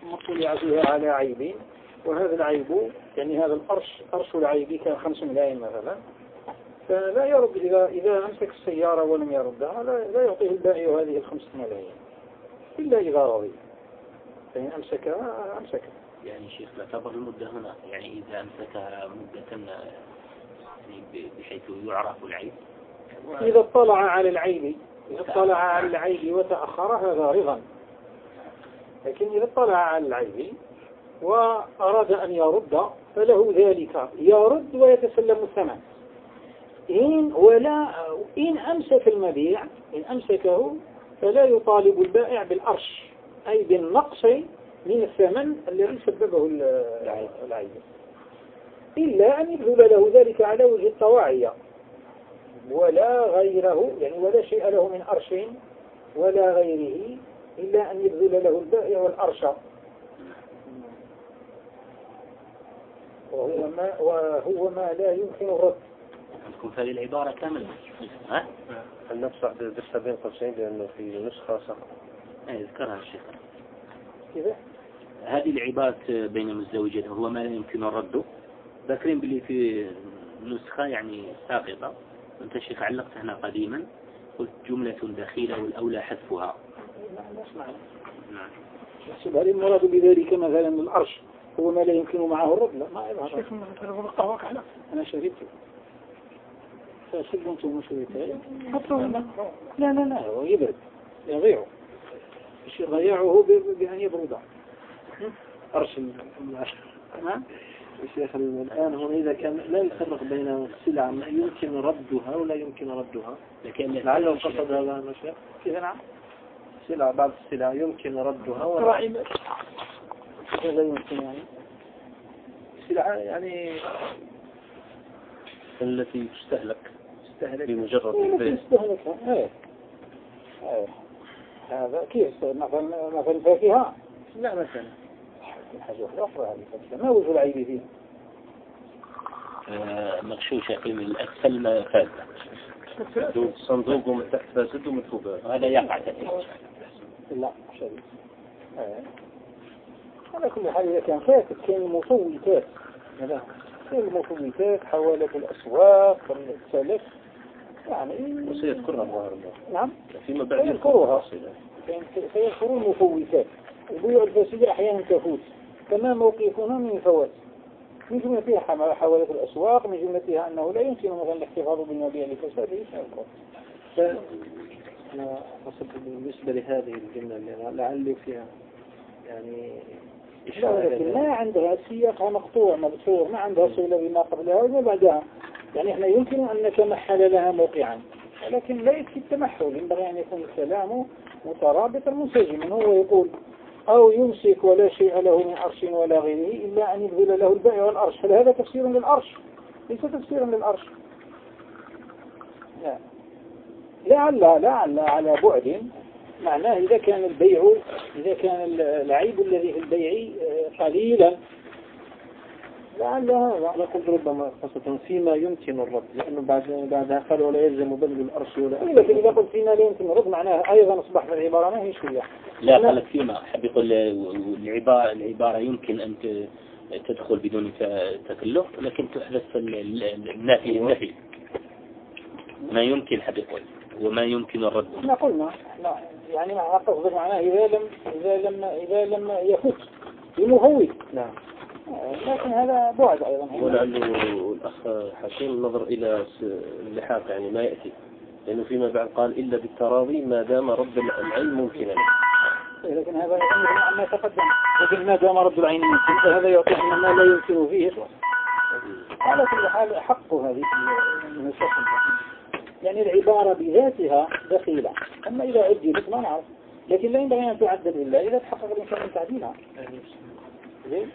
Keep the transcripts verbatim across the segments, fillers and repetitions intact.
مطلع فيها على عيب، وهذا العيب يعني هذا الأرش أرش العيب كان خمس ملايين مثلا، فلا يرد إذا إذا أمسك السيارة ولم يردها لا, لا يعطيه البائع هذه الخمس ملايين إلا إذا رضي، فإن أمسكها أمسكها. يعني شيخ تعتبر المدة هنا يعني إذا أمسكها مدة يعني بحيث يعرف العيب، إذا اطلع على العيب إذا اطلع على العيب وتأخر هذا رضا، لكن إذا اطلع على العيب وأراد أن يرد فله ذلك، يرد ويتسلم الثمن. إن ولا إن أمسك المبيع إن أمسكه فلا يطالب البائع بالأرش، أي بالنقص من الثمن الذي سببه العيب، إلا أن يبذل له ذلك على وجه الطواعية ولا غيره، يعني ولا شيء له من أرش ولا غيره إلا أن يبذل له البائع والأرش، وهو ما, وهو ما لا يمكن الرد. تكون هذه العبارة كاملة ها؟ هل نفسح درسها بين قوسين لأنه في نسخة سقط يذكرها الشيخ كذا. هذه العبارة بين المزدوجين هو ما لا يمكن الرد، ذاكرين باللي في نسخة يعني ساقطة، أنت الشيخ علقت هنا قديما قلت جملة دخيلة والأولى حذفها. نعم. يحسب هل المراد بذلك مثلا الأرش هو ما لا يمكن معه الرد؟ لا ما يظهر. شيخ قهوك على أنا شربت فشرب أنتم شربت لا لا لا هو يبرد يضيعه، الشيء ضياعه بأن يبرد أرش نعم. الشيخ الآن هنا إذا كان لا يفرق بين السلع ما يمكن ردها ولا يمكن ردها، لكن لعله قصد هذا الشيخ كذا. نعم. سلع بعض السلع يمكن ردها ولا لا يمكن، يعني سلع يعني التي تستهلك تستهلك بمجرد البيع تستهلكها. ايه ايه هذا كيف مثلا مثلا فاكهة لا مثلا حاجة أخرى هذه الفاكهة ما وجه العيب فيها؟ آه مغشوشة في من الأسفل ما فاسد، صندوق ومن تحت فاسد ومن فوق هذا يقع لا شديد. على كل حال إذا كان فاسد كان المفوتات هذا كان المفوتات حوالة الأسواق السلف يعني وسيذكرها ظاهر الله. نعم فيما بعد يذكرها سيذكرون المفوتات. البيوع الفاسدة أحيانا تفوت، كما موقفنا من فوات من جملتها حوالة الأسواق، من جملتها أنه لا يمكن مثلا الاحتفاظ بالمبيع لفساده سيذكر. أنا أصدق بالنسبة لهذه الجملة اللي لعلي فيها يعني لكن ما عندها سياقها مقطوع مبثور، ما عندها صلة بما قبلها وما بعدها، يعني احنا يمكن أن نتمحل لها موقعا، ولكن لا يكفي التمحل، ينبغي أن يكون الكلام مترابطا منسجما. هو يقول أو يمسك ولا شيء له من أرش ولا غيره إلا أن يبذل له البائع والأرش، هل هذا تفسير للأرش؟ ليس تفسيرا للأرش. لا لعل لعل على بعد معناه إذا كان البيع إذا كان العيب الذي في البيع قليلا لعل هذا. أنا قلت ربما خاصة فيما يمكن الرد، لأنه بعد بعدها قال ولا يلزم بذل الأرش ولا. لكن إذا قلت فيما لا يمكن الرد معناه أيضا أصبح في العبارة ما هي شوية. لا قالت فيما حب يقول العبارة العبارة يمكن أن تدخل بدون تكلف، لكن تحدث النافي النفي ما يمكن حب يقول وما يمكن الرد. احنا قلنا لا يعني مع قصد معناه إذا لم إذا لم إذا لم يفوت بمفوت. نعم. لكن هذا بعد أيضا. ولعله الأخ حكيم النظر إلى اللحاق يعني ما يأتي، لأنه فيما بعد قال إلا بالتراضي ما دام رد العين ممكنا. لكن هذا يمكن ما تقدم، لكن ما دام رد العين ممكن فهذا يعطي أن ما لا يمكن فيه. على كل حال حق هذه المسألة يعني العبارة بذاتها دخيلة، أما إذا عدلت ما نعرف، لكن لا ينبغي أن تعدل إلا إذا تحقق الإنسان من تعديلها. زين.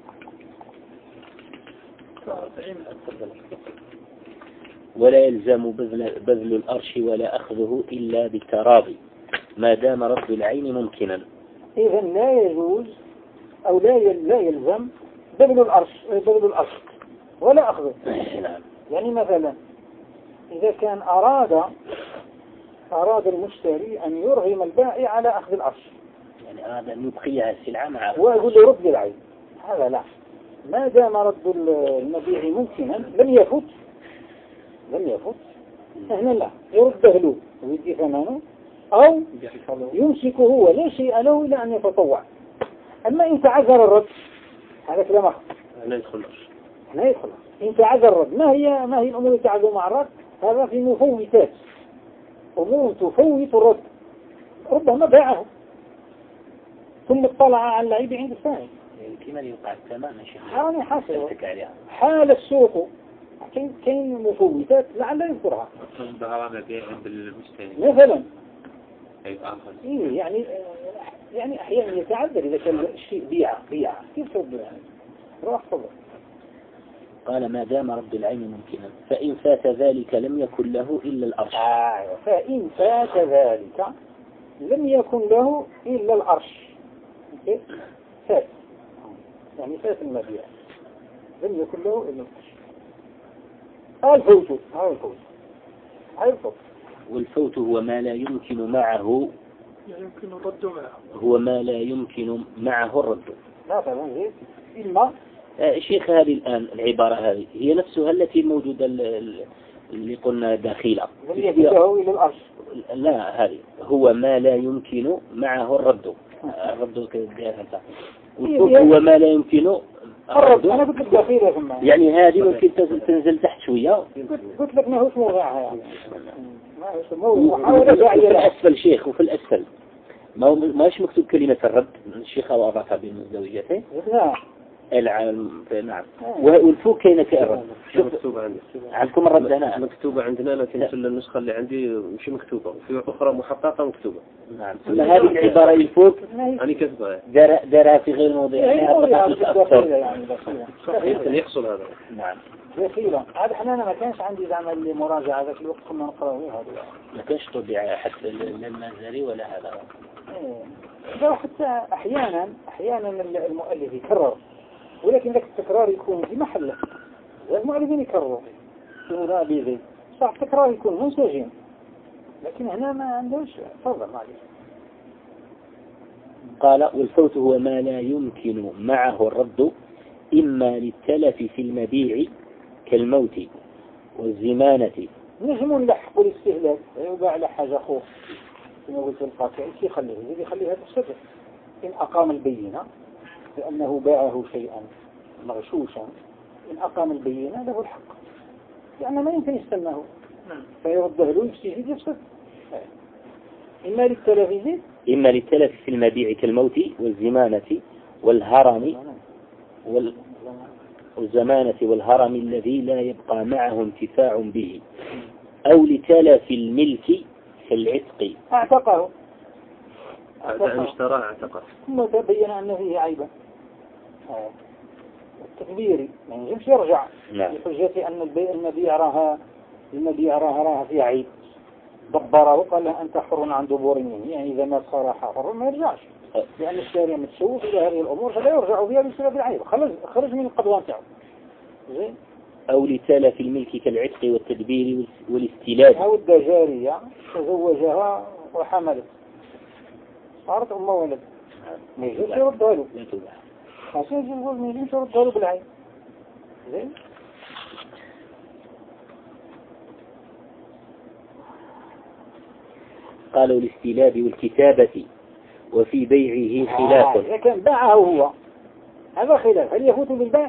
ولا يلزم بذل, بذل الأرش ولا أخذه إلا بالتراضي ما دام رد العين ممكنا. إذا لا يجوز أو لا لا يلزم بذل الأرش بذل الأرش ولا أخذه. يعني مثلا إذا كان أراد أراد المشتري أن يرغم البائع على أخذ الأرش، يعني أراد أن يبقيها السلعة معه وأقول له رد العين، هذا لا، ما دام رد المبيع ممكنا لم يفوت لم يفوت هنا لا، يرده له ويدي ثمنه أو يمسكه هو لا شيء له إلا أن يتطوع. أما إن تعذر الرد هذا كلام آخر، لا يدخل لا يدخل. إن تعذر الرد ما هي ما هي الأمور اللي تعذر مع الرد؟ هذا في مفوتات، أمور تفوت الرد، ربما باعه ثم اطلع على العيب عند الثاني. كما يوقع الثمن حالي حاصل حال السوق كاين كاين مفوتات لعل يذكرها مثلا. إيه يعني يعني أحيانا يتعذر إذا كان الشيء بيع بيع كيف ترد يعني روح صبر. قال ما دام رد العين ممكنا فإن فات ذلك لم يكن له إلا الأرش. آه فإن فات ذلك لم يكن له إلا الأرش. فات يعني فات المبيع لم يكن له إلا الأرش. الفوت هاي الفوت هاي الفوت. والفوت هو ما لا يمكن معه يمكن الرد معه هو ما لا يمكن معه الرد. لا فعلا إما آه شيخ هذه الآن العبارة هذه هي نفسها التي موجودة اللي قلنا داخلة لم يكن له إلا الأرش. لا هذه هو ما لا يمكن معه الرد. الرد كذا هو ما لا يمكن الرد. أنا قلت لك داخلة ثم يعني هذه ممكن تنزل تحت شوية. قلت لك ما هوش موضعها يعني ما هوش موضعها. في الأسفل شيخ وفي الأسفل ما ماش مكتوب كلمة الرد. الشيخ وضعها بين الزوجتين. نعم. العالم نعم. والفوق كاينة كأرد. شوف مكتوبة عندي. عندكم الرد هنا. مكتوبة عندنا لكن في النسخة اللي عندي مش مكتوبة وفي أخرى محققة مكتوبة. نعم. ثم هذه العبارة الفوق. أنا كذبة. درا درا في غير موضعها. يمكن يحصل هذا. نعم. دخيلة. هذا حنا ما كانش عندي زعما المراجعة هذاك الوقت كنا نقرأه هذا. ما كانش طبيعة حتى المازري ولا هذا. إيه. حتى أحيانا أحيانا المؤلف يكرر ولكن ذاك التكرار يكون في محله. المؤلفين يكرروا هنا بيزي صح التكرار يكون منسجم لكن هنا ما عندوش تفضل معلش. قال والفوت هو ما لا يمكن معه الرد إما للتلف في المبيع كالموت والزمانة. نجم نلحق الاستهلاك يباع على حاجة خوف كما قلت القاطع ايش يخليه يجي يخليه هذا الشكل. إن أقام البينة لأنه باعه شيئا مغشوشا إن أقام البينة له الحق لأنه ما يمكن يستناه فيرده له يفسد يفسد. إما للتلف إما للتلف في المبيع كالموت والزمانة والهرم وال والزمانة والهرم الذي لا يبقى معه انتفاع به أو لتلف الملك كالعتق. اعتقه أن اشتراه اعتقه ثم تبين أن فيه عيبا التكبيري ما ينجمش يرجع بحجة أن المبيع راها المبيع راها راها فيها عيب دبره قال له أنت حر عن دبور منه يعني إذا ما صار حر ما يرجعش لأن الشارع متشوف إلى هذه الأمور فلا يرجع بها بسبب العيب خرج خرج من القضوان تاعه. زين. أو لتلف الملك كالعتق والتدبير والاستيلاد. أو الدجارية تزوجها وحملت صارت أم ولد ما يجوز يردها له خاصة يقول ما يجوز يردها له بالعين. زين. قالوا الاستيلاد والكتابة وفي بيعه خلاف. إذا كان باعه هو هذا خلاف هل يفوت بالبيع؟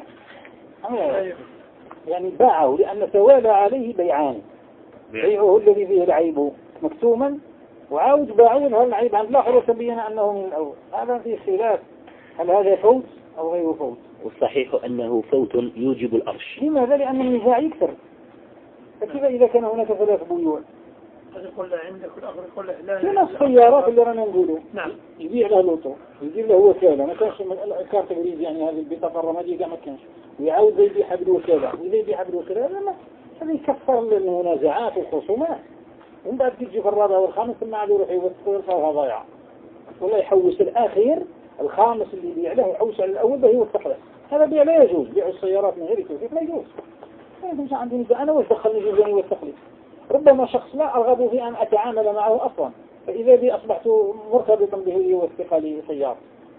يعني باعه لأن توالى عليه بيعان بيعه الذي فيه العيب مكتوما وعاود باعه هل العيب عند الآخر وتبين أنه من الأول هذا فيه خلاف هل هذا فوت أو غير فوت. والصحيح أنه فوت يوجب الأرش. لماذا؟ لأن النزاع يكثر فكيف إذا كان هناك ثلاث بيوع يقول له عندك والآخر يقول له لا كما السيارات اللي رانا نقوله نعم يبيع له لوطو يجيب له وكالة ما كانش الكارت الجديد يعني هذه البطاقة الرمادية ما كانش ويعاود يبيعها بالوكالة وإذا يبيعها بالوكالة هذا هذا يكفر المنازعات والخصومات ومن بعد تيجي في الرابع والخامس ثم عاد يروح يوصل فيها ضايعة والله يحوس الأخير الخامس اللي يبيع له يحوس على الأول ده يوثق له هذا بيع لا يجوز بيع السيارات من غير كيف لا يجوز ما يجوز عندي أنا وش دخلني جوزاني يوثق لي ربما شخص لا أرغب في أن أتعامل معه أصلا فإذا بي أصبحت مرتبطا به والثقة لسيارة.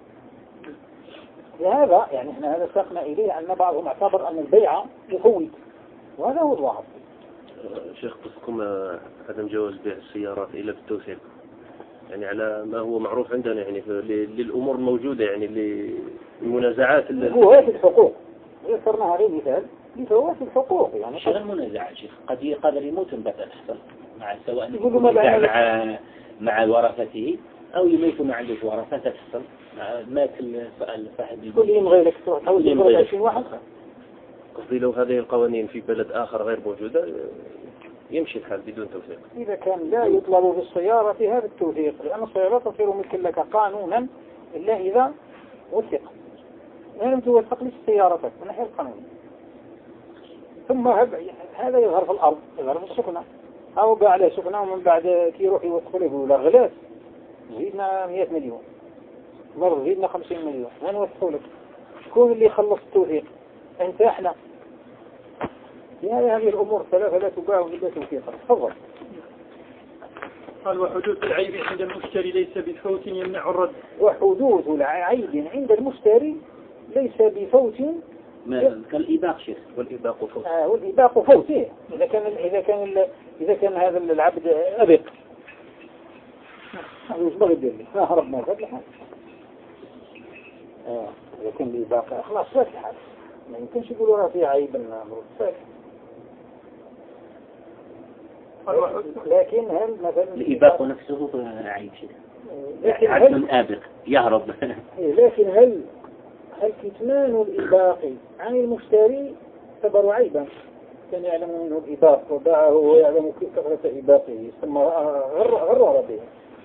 لهذا يعني احنا هذا ساقنا إليه أن بعضهم اعتبر أن البيع يفوت، وهذا هو الواقع. شيخ قصدكم عدم جواز بيع السيارات إلا بالتوثيق، يعني على ما هو معروف عندنا يعني للأمور الموجودة يعني للمنازعات فوات الحقوق. ذكرنا هذه مثال لفوات الحقوق يعني شغل منازعة شيخ قد قدر يموت مثلا أحسن مع سواء مع مع ورثته أو يميت ما عنده ورثة تحصل مات الصاحب كل يوم غيرك تحول يوم عشرين واحد. قصدي لو هذه القوانين في بلد آخر غير موجودة يمشي الحال بدون توثيق. إذا كان لا يطلب في السيارة هذا التوثيق، لأن السيارة تصير مثل لك قانونا إلا إذا وثق. لم توثق لك سيارتك من ناحية القانون. ثم هذا يظهر في الأرض، يظهر في السكنة، أو باع عليه سكنة ومن بعد كي يروح يوثق له يقول غلاس زيدنا مئة مليون، مرة زيدنا خمسين مليون، ما نوثقه لك. شكون اللي خلص التوثيق؟ أنت إحنا. يعني هذه الأمور ثلاثة لا تباع إلا توثيقا. تفضل. قال وحدوث العيب عند المشتري ليس بفوت يمنع الرد. وحدوث العيب عند المشتري ليس بفوت كالإباق شيخ. والإباق فوت. آه والإباق فوت. إيه؟ إذا كان إذا كان إذا كان هذا العبد أبق. مش بغي يدير لي. هرب ما فات لحال. آه إذا كان الإباق خلاص فات لحال. ما يمكنش يقولوا راه في عيب الأمر فات. لكن هل مثلا الإباق نفسه عيب شيء. عبد من آبق يهرب. لكن هل هل كتمان الإباق عن المشتري اعتبر عيبا؟ كان يعلم منه الإباق وباعه ويعلم كثرة إباقه ثم غرر به.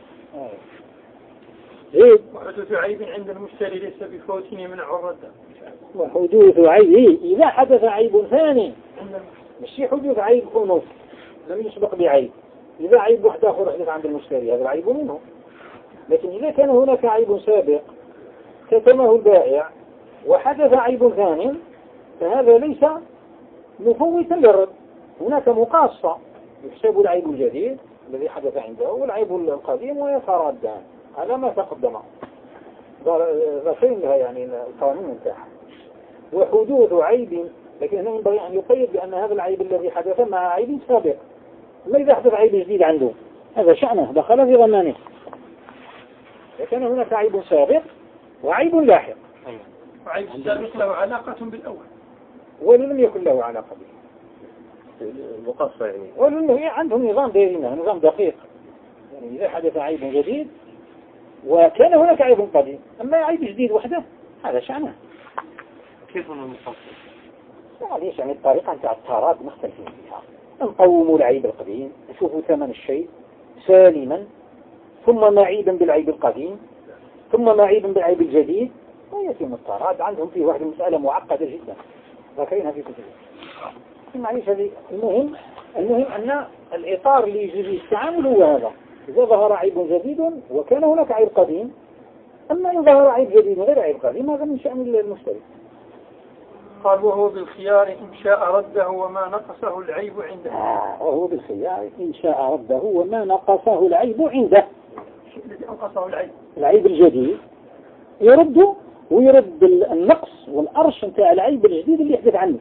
زيد. وحدوث عيب عند المشتري ليس بفوت يمنع الرد. وحدوث عيب إذا حدث عيب ثاني مش حدوث عيب أنف لم يسبق بعيب. إذا عيب واحد آخر حدث عند المشتري هذا العيب منه. لكن إذا كان هناك عيب سابق كتمه البائع وحدث عيب ثاني فهذا ليس مفوتا للرد. هناك مقاصة يحسب العيب الجديد الذي حدث عنده والعيب القديم ويتردان على ما تقدم. ذكرين لها يعني القانون انتهى. وحدوث عيب لكن هنا ينبغي أن يقيد بأن هذا العيب الذي حدث مع عيب سابق. ما إذا حدث عيب جديد عنده هذا شأنه دخل في ضمانه. لكن هناك عيب سابق وعيب لاحق. وعيب السابق له علاقة بالأول ولم يكن له علاقة به. مقصة يعني. ولأنه عندهم نظام دائما نظام دقيق. يعني إذا حدث عيب جديد وكان هناك عيب قديم أما عيب جديد وحده هذا شأنه. كيف هو المقصة؟ معليش يعني الطريقة نتاع التراض مختلفين فيها. نقوموا العيب القديم نشوفوا ثمن الشيء سالما ثم معيبا بالعيب القديم ثم معيبا بالعيب الجديد ويتم التراض. عندهم فيه واحد مسألة معقدة جدا ذاكرينها في كتبهم. معليش هذه المهم المهم أن الإطار اللي يجري التعامل هو هذا. إذا ظهر عيب جديد وكان هناك عيب قديم أما إن ظهر عيب جديد غير عيب قديم هذا من شأن المشتري. قال وهو بالخيار إن شاء رده وما نقصه العيب عنده. آه وهو بالخيار إن شاء رده وما نقصه العيب عنده. الذي أنقصه العيب العيب الجديد يرده ويرد النقص والأرش نتاع العيب الجديد اللي يحدث عنه.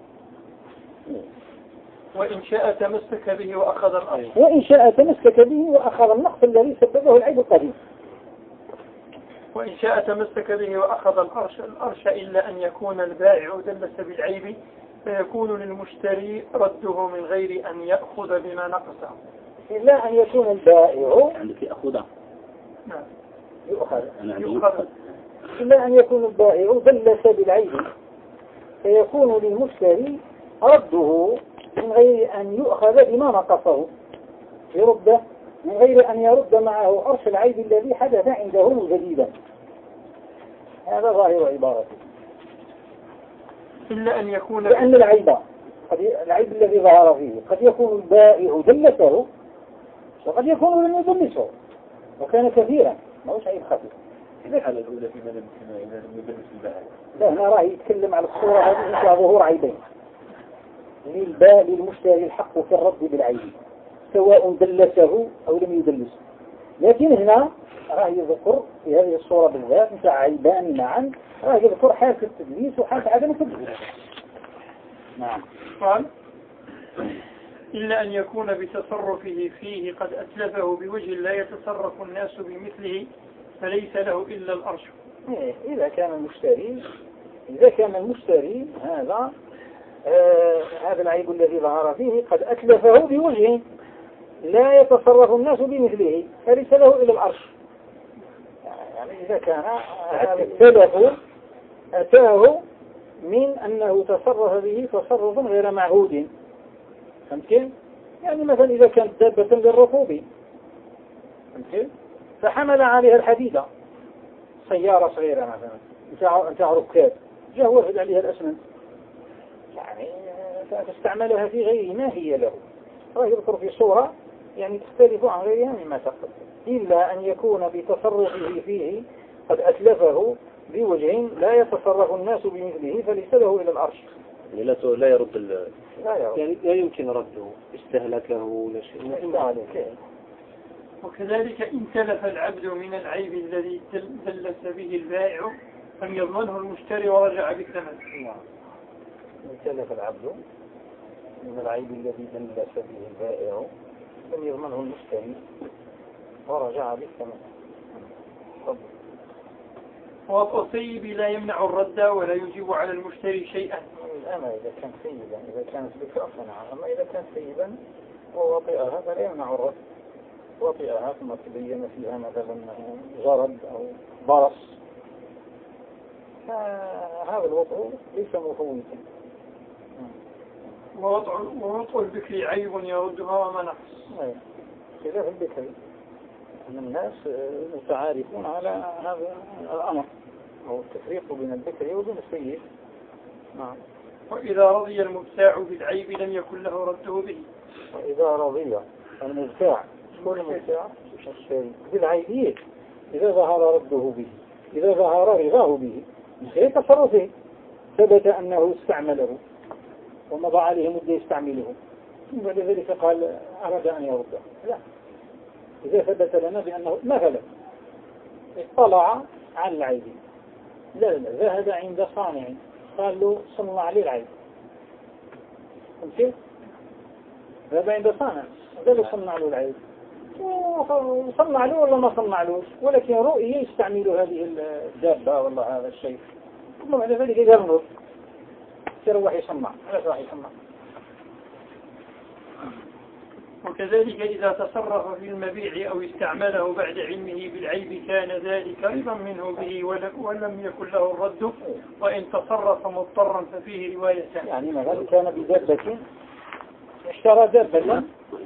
وإن شاء تمسك به وأخذ الأرش. وإن شاء تمسك به وأخذ النقص الذي سببه العيب القديم. وإن شاء تمسك به وأخذ الأرش الأرش إلا أن يكون البائع دلس بالعيب فيكون للمشتري رده من غير أن يأخذ بما نقصه. إلا أن يكون البائع عندك يأخذه. نعم. يؤخذ. يؤخذ. إلا أن يكون البائع دلس بالعيب فيكون للمشتري رده من غير أن يؤخذ بما نقصه. يرده من غير أن يرد معه أرش العيب الذي حدث عنده جديدا. هذا ظاهر عبارته. إلا أن يكون لأن العيب قد العيب الذي ظهر فيه قد يكون البائع دلسه وقد يكون لم يدلسه وكان كثيرا ما هوش عيب خفيف. الحالة الأولى في من إذا لم يدلس البائع. لا هنا راه يتكلم على الصورة هذه فيها ظهور عيبين. للبائع للمشتري الحق في الرد بالعيب سواء دلسه أو لم يدلسه. لكن هنا راه يذكر في هذه الصورة بالذات نتاع عيبان معا، راه يذكر حالة التدليس وحالة عدم التدليس. نعم. قال إلا أن يكون بتصرفه فيه قد أتلفه بوجه لا يتصرف الناس بمثله فليس له إلا الأرش. إذا كان المشتري إذا كان المشتري هذا آه هذا العيب الذي ظهر فيه قد أتلفه بوجه لا يتصرف الناس بمثله فليس له إلا الأرش. يعني إذا كان هذا التلف أتاه من أنه تصرف به تصرف غير معهود. فهمت؟ يعني مثلا إذا كانت دابة للركوب فهمت؟ فحمل عليها الحديدة سيارة صغيرة مثلا نتاع ركاب جاء وفد عليها الأسمنت يعني فاستعملها في غير ما هي له، راه يذكر في صورة يعني تختلف عن غيرها مما تقدم، إلا أن يكون بتصرفه فيه قد أتلفه بوجه لا يتصرف الناس بمثله فليس له إلى الأرش. يعني لا لا يرد ال... لا يرد. يعني لا يمكن رده استهلكه ولا شيء. وكذلك إن تلف العبد من العيب الذي دلس به البائع لم يضمنه المشتري ورجع بالثمن. نعم. إن تلف العبد من العيب الذي دلس به البائع لم يضمنه المشتري ورجع بالثمن. والطيب لا يمنع الرد ولا يجيب على المشتري شيئا. أما إذا كان سيدا إذا كانت بكرة فنعم، أما إذا كان سيدا ووطئها فلا يمنع الرد. وطئها ثم تبين فيها مثلا جرد أو برص هذا الوطء ليس مفوتا. ووطء البكر عيب يردها ومنع. خلاف البكر أن الناس متعارفون على هذا الأمر أو التفريق بين البكر وبين السيد. نعم. وإذا رضي المبتاع بالعيب لم يكن له رده به. وإذا رضي المبتاع كل مبتاع بالعيب إذا ظهر رده به إذا ظهر رضاه به غير تصرفه ثبت أنه استعمله ومضى عليه مدة يستعمله بعد ذلك قال أراد أن يرده. لا، إذا ثبت لنا بأنه مثلا اطلع على العيب لا لا ذهب عند صانع قال له صنع لي العيب فهمت؟ ذهب عند صانع قال له صنع له العيب وصنع له ولا ما صنع له ولكن رؤية يستعمل هذه الدابة والله هذا الشيء ثم بعد ذلك يرمض يروح يصنع لا راح يصنع. وكذلك إذا تصرف في المبيع أو استعمله بعد علمه بالعيب كان ذلك رضا منه به ولم يكن له الرد، وإن تصرف مضطرا ففيه روايتان. يعني مثلا كان بدابة اشترى دابة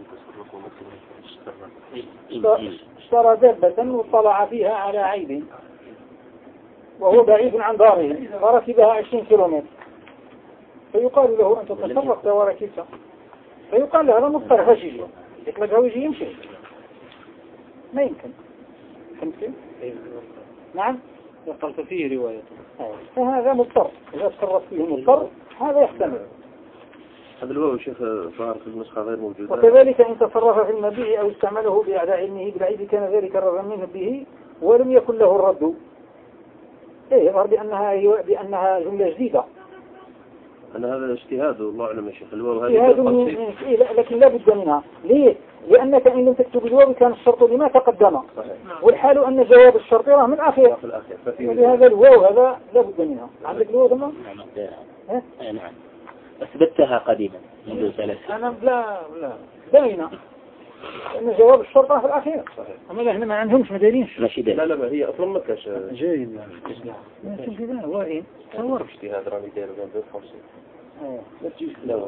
اشترى دابة واطلع فيها على عيب وهو بعيد عن داره فركبها عشرين كيلومتر فيقال له أنت تصرفت وركبت فيقال له هذا مضطر فشي يطلقها ويجي يمشي ما يمكن. فهمت؟ نعم قلت فيه رواية فهذا مضطر إذا تصرف فيه مضطر هذا يحتمل. هذا الواو شيخ ظاهر في النسخة غير موجودة. وكذلك إن تصرف في المبيع أو استعمله بأعداء علمه بالعيب كان ذلك رضا منه به ولم يكن له الرد. إيه يظهر بأنها بأنها جملة جديدة. أنا هذا اجتهاد والله أعلم يا شيخ. الواو اجتهاد من إيه لكن لا بد منها. ليه؟ لأنك إن لم تكتب الواو كان الشرط لما تقدم. صحيح. والحال أن جواب الشرط راه من الأخير. ولهذا الواو هذا لا بد منها. عندك الواو ثم؟ نعم. نعم. أثبتها قديما منذ ثلاث. أنا لا لا باينة. لأن جواب الشرط راه في الأخير. صحيح. أما إحنا ما عندهمش ما دايرينش. ماشي داير. لا لا هي أصلا ما كاش. جيد. ماشي كذا واين. تصور. اجتهاد راني داير بين خمسين. اه. لا تجيش. لا.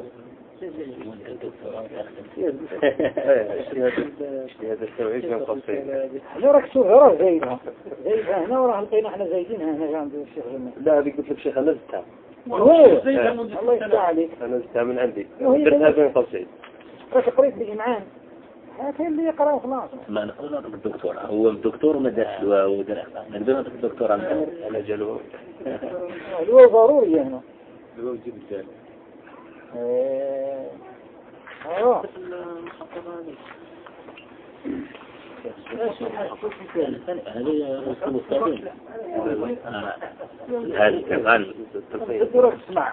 اجتهاد التوعيد بين قوسين. لا راك تشوف راه زايدها. زايدها هنا وراه لقينا احنا زايدينها هنا عند الشيخ جمال. لا هذيك قلت لك شيخ أنا زدتها. الله يفتح عليك. أنا زدتها من عندي. درتها بين قوسين. راك قريت بالإمعان. هذا اللي يقرأ خلاص. ما نقول نطلب الدكتور هو الدكتور ما درس الواو درس نقدر نطلب الدكتور عنه أنا جلو الواو ضروري هنا الواو جيب الجال ايوه هذه المستقيم هذه كمان اسمع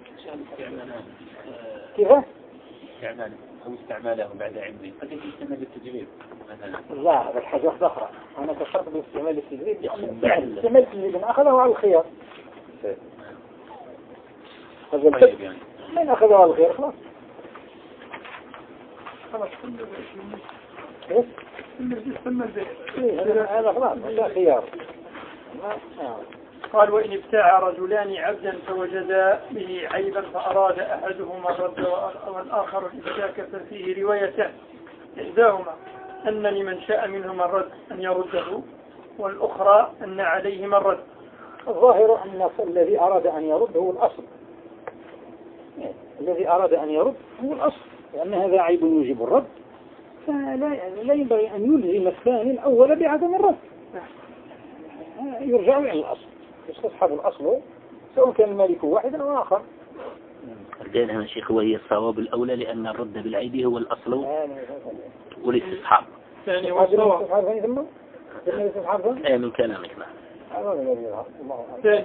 كيف استعمال أو استعماله بعد علمه قد يستعمل بالتجريب مثلا. لا هذا حاجة واحدة أخرى. أنا كسرت باستعمال التجريب استعمال التجريب أخذه على الخيار. هذا طيب يعني من أخذه على الخيار خلاص. خلاص إيه؟ إيه هذا خلاص هذا خيار. قال وإن ابتاع رجلان عبدا فوجدا به عيبا فأراد أحدهما الرد والآخر الإمساك ففيه روايتان إحداهما أن لمن شاء منهما الرد أن يرده والأخرى أن عليهما الرد. الظاهر أن الذي أراد أن يرد هو الأصل. الذي أراد أن يرد هو الأصل لأن هذا عيب يوجب الرد فلا لا ينبغي أن يلزم الثاني الأول بعدم الرد. يرجع إلى الأصل يستصحب الأصل سواء كان المالك واحد أو آخر. أردين هنا شيخ وهي الصواب الأولى لأن الرد بالعيب هو الأصل والاستصحاب. ثاني والصواب. أي من كلامك نعم. ثاني.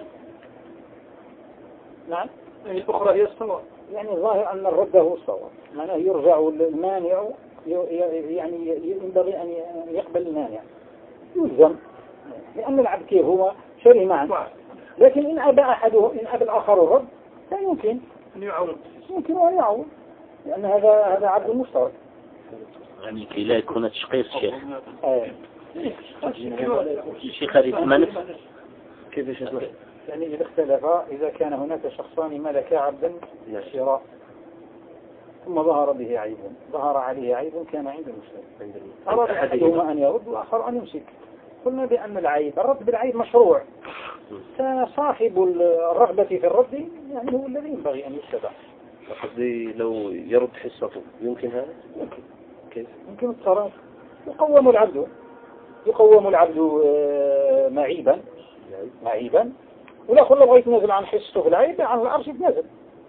نعم. الأخرى هي الصواب. يعني الظاهر أن الرد هو الصواب. معناه يرجع المانع يعني ينبغي أن يقبل المانع يلزم لأن العبد كيف هو شري معا لكن إن أبى أحده إن أبى الآخر الرد لا يمكن أن يعود يمكن أن يعود لأن هذا هذا عبد مشترك يعني كي لا يكون تشقيق الشيخ آه. الشيخ هذه ثمانية كيف يشتغل يعني إذا اختلف إذا كان هناك شخصان ملكا عبدا شراء ثم ظهر به عيب ظهر عليه عيب كان عند المشتري أراد أحدهما أن يرد وآخر أن يمسك قلنا بأن العيب الرد بالعيب مشروع فصاحب الرغبة في الرد يعني هو الذي ينبغي أن يتبع. قصدي لو يرد حصته يمكن هذا؟ يمكن. كيف؟ يمكن التصرف يقوم العبد يقوم العبد معيبا معيبا ولا كل بغيت نزل عن حصته في العيب عن الأرش يتنزل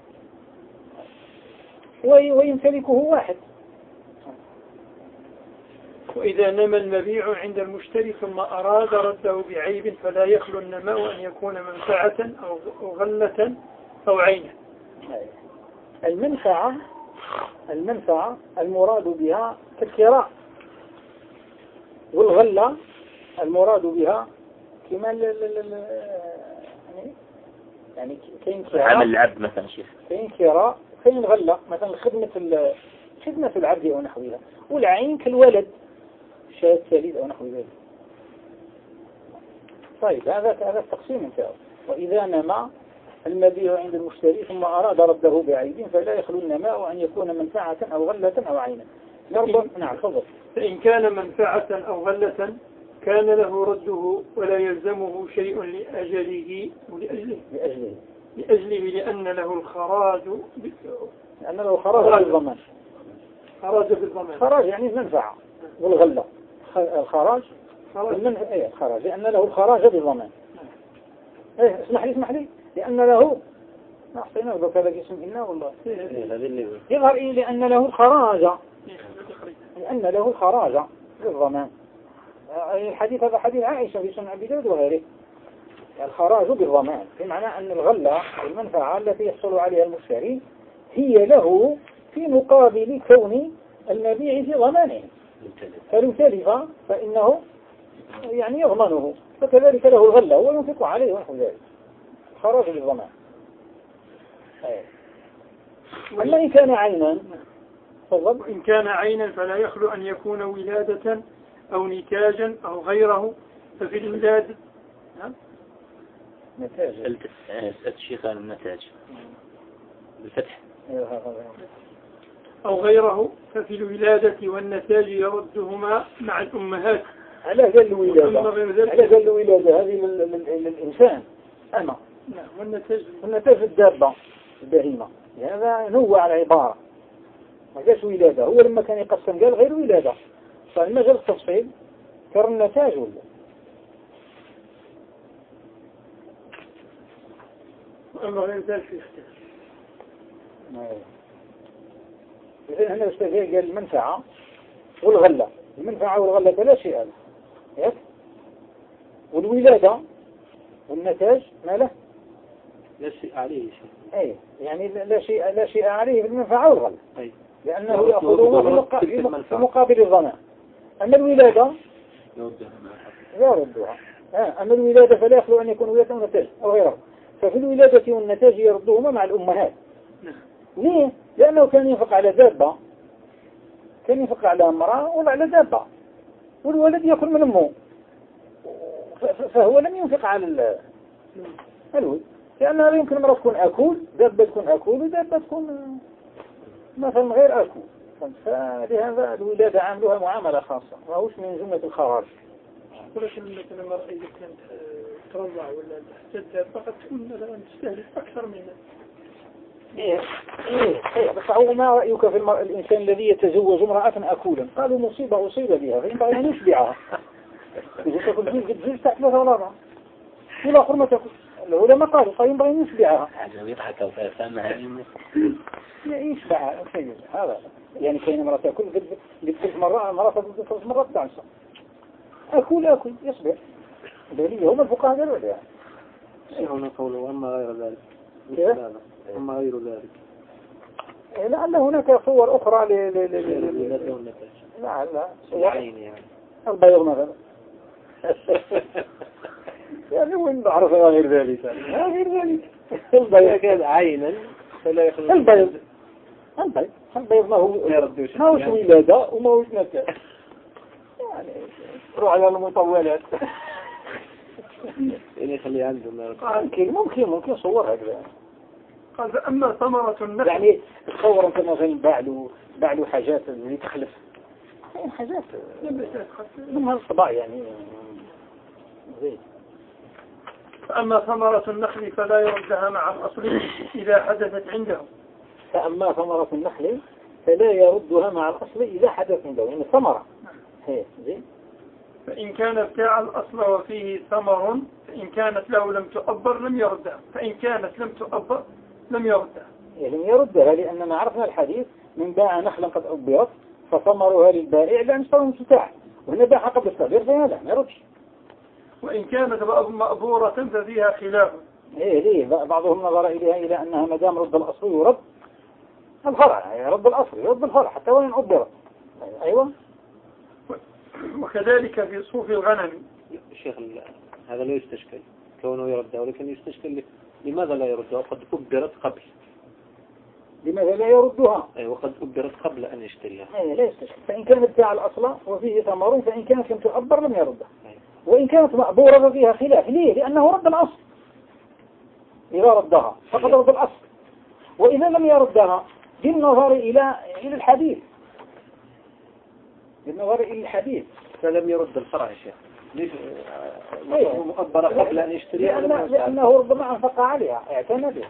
ويمتلكه واحد. وإذا نمى المبيع عند المشتري ثم أراد رده بعيب فلا يخلو النماء أن يكون منفعة أو غلة أو عينا. المنفعة المنفعة المراد بها كالكراء والغلة المراد بها كما يعني يعني كاين كراء عمل العبد مثلا شيخ كاين كراء كاين غلة مثلا خدمة خدمة العبد أو نحوها والعين كالولد شاة ثالث أو نحو ذلك. طيب هذا هذا التقسيم انتهى. وإذا نما المبيع عند المشتري ثم أراد رده بعيب فلا يخلو النماء أن يكون منفعة أو غلة أو عينا. نعم تفضل. فإن كان منفعة أو غلة كان له رده ولا يلزمه شيء لأجله ولأجله لأجله لأجله لأن له الخراج لأن له خراج بالضمان. خراج بالضمان. خراج يعني المنفعة والغلة. الخراج المنفعة إيه الخراج لأن له الخراج بالضمان. إيه اسمح لي اسمح لي لأن له ما أعطيناه ذوك هذا اسم إنا والله يظهر إيه لأن له الخراج لأن له الخراج بالضمان. الحديث هذا حديث عائشة في سنن أبي داود وغيره. الخراج بالضمان بمعنى أن الغلة المنفعة التي يحصل عليها المشتري هي له في مقابل كون المبيع في ضمانه فلو تلف فإنه يعني يضمنه فكذلك له الغلة وينفق عليه ونحو ذلك خراج بالضمان. أما إن كان عينا إن كان عينا فلا يخلو أن يكون ولادة أو نتاجا أو غيره ففي الولادة نتاج الشيخ عن النتاج بالفتح أو غيره ففي الولادة والنتاج يردهما مع الأمهات. على ذا الولادة على ذا الولادة هذه للإنسان أما والنتاج والنتاج الدابة البهيمة هذا نوع العبارة ما جاش ولادة هو لما كان يقسم قال غير ولادة فلما جاء التفصيل كان النتاج ولا أما غير ذلك في اختلاف. إذن هنا أستاذ قال المنفعة والغلة المنفعة والغلة لا شيء له، والولادة والنتاج ما له لا شيء عليه شيء. أي يعني لا شيء لا شيء عليه بالمنفعة والغلة، أي لأنه يأخذه في مقابل الضمان. أما الولادة يردها، أما الولادة فلا يخلو أن يكون ولادة ونتاج أو غيره. ففي الولادة والنتاج يردهما مع الأمهات. ليه؟ لأنه كان ينفق على دابة، كان ينفق على امرأة ولا على دابة، والولد يأكل من أمه، فهو لم ينفق على الولد، لأنها لا يمكن امرأة تكون أكل، دابة تكون أكل، ودابة تكون مثلا غير أكل. فلهذا الولادة عاملها معاملة خاصة، ما هوش من جملة الخراج. ولكن مثلا المرأة إذا كانت ترضع ولا تحتد فقد تكون مثلا تستهلك أكثر منها. إيه إيه إيه بس هو ما رأيك في المرء الإنسان الذي يتزوج امرأة أكولا؟ قالوا مصيبة أصيب بها فينبغي أن يشبعها. إذا تأكل جيل قد جيل ثلاثة ولا أربعة ولا آخر ما تأكل الأولى ما قالوا فينبغي أن يشبعها. عجب يضحك وفهمها يشبعها هذا يعني كاين امرأة تأكل قد ثلاث مرات مرة قد ثلاث مرات تعشى أكل أكل يصبر. دليل هم الفقهاء قالوا لها. هنا قوله أما غير ذلك. لا أما غير ذلك. لعل هناك صور أخرى ل ل ل لا لا عين يعني. البيض مثلا. يعني وين بعرف غير ذلك؟ غير ذلك. البيض كان عينا فلا يخلو. البيض. البيض. البيض ما هو ما هو ولادة وما هو نتاج. يعني روح على المطولات. يعني خلي عنده ممكن ممكن ممكن صور هكذا. قال فأما ثمرة النخل يعني تصور أنت مثلا باع له باع له حاجات اللي تخلف يعني حاجات منها الصباع يعني زي. فأما ثمرة النخل فلا يردها مع الأصل إذا حدثت عنده. فأما ثمرة النخل فلا يردها مع الأصل إذا حدثت عنده يعني ثمرة هي زي. فإن كان ابتاع الأصل وفيه ثمر فإن كانت له لم تؤبر لم يردها، فإن كانت لم تؤبر لم يردها. يعني لم يردها لأننا عرفنا الحديث من باع نخلا قد أبرت فثمرها للبائع لأن صار مستاع وهنا باع قبل التأبير فهذا ما يردش. وإن كانت مأبورة ففيها خلاف. إيه ليه بعضهم نظر إليها إلى أنها مدام رد الأصل يرد الفرع يعني رد الأصل يرد الفرع حتى وإن أبرت. أيوة. وكذلك في صوف الغنم. الشيخ هذا لا يستشكل كونه يردها ولكن يستشكل لماذا لا يردها وقد أبرت قبل. لماذا لا يردها؟ أي وقد أبرت قبل أن يشتريها. أي لا يستشكل. فإن كانت بتاع الأصل وفيه ثمر فإن كانت لم تؤبر لم يردها. وإن كانت مأبورة ففيها خلاف. ليه؟ لأنه رد الأصل. إذا ردها فقد رد الأصل. وإذا لم يردها بالنظر إلى إلى الحديث. بالنظر إلى الحديث. فلم يرد الفرع يا شيخ. ليش مؤبرة قبل أن يشتريها؟ لأنه, لأنه ربما أنفق عليها اعتنى بها.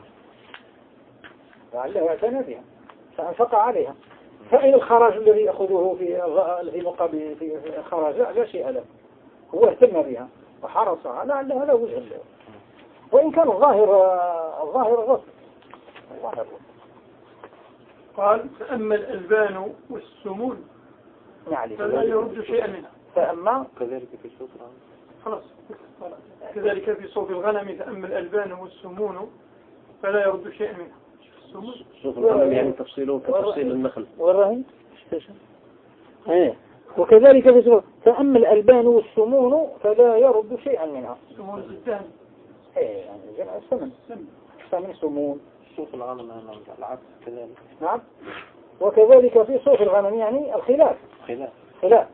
لعله اعتنى بها فأنفق عليها. فإن الخراج الذي يأخذه في في مقابل في خراج لا شيء له. هو اهتم بها وحرصها لعل هذا وجه له. وإن كان الظاهر الظاهر غصب. الظاهر قال فأما الألبان والسمون فلا يرد شيئا منها. فأما كذلك في صوف خلاص كذلك في صوف الغنم فأما الألبان والسمون فلا يرد شيئا منها. صوف الغنم يعني تفصيله كتفصيل النخل. والرهن ايه وكذلك في صوف فأما الألبان والسمون فلا يرد شيئا منها. سمون الدهن. ايه يعني جمع السمن سمن سمون. صوف الغنم العكس كذلك. نعم وكذلك في صوف الغنم يعني الخلاف. خلاف. خلاف.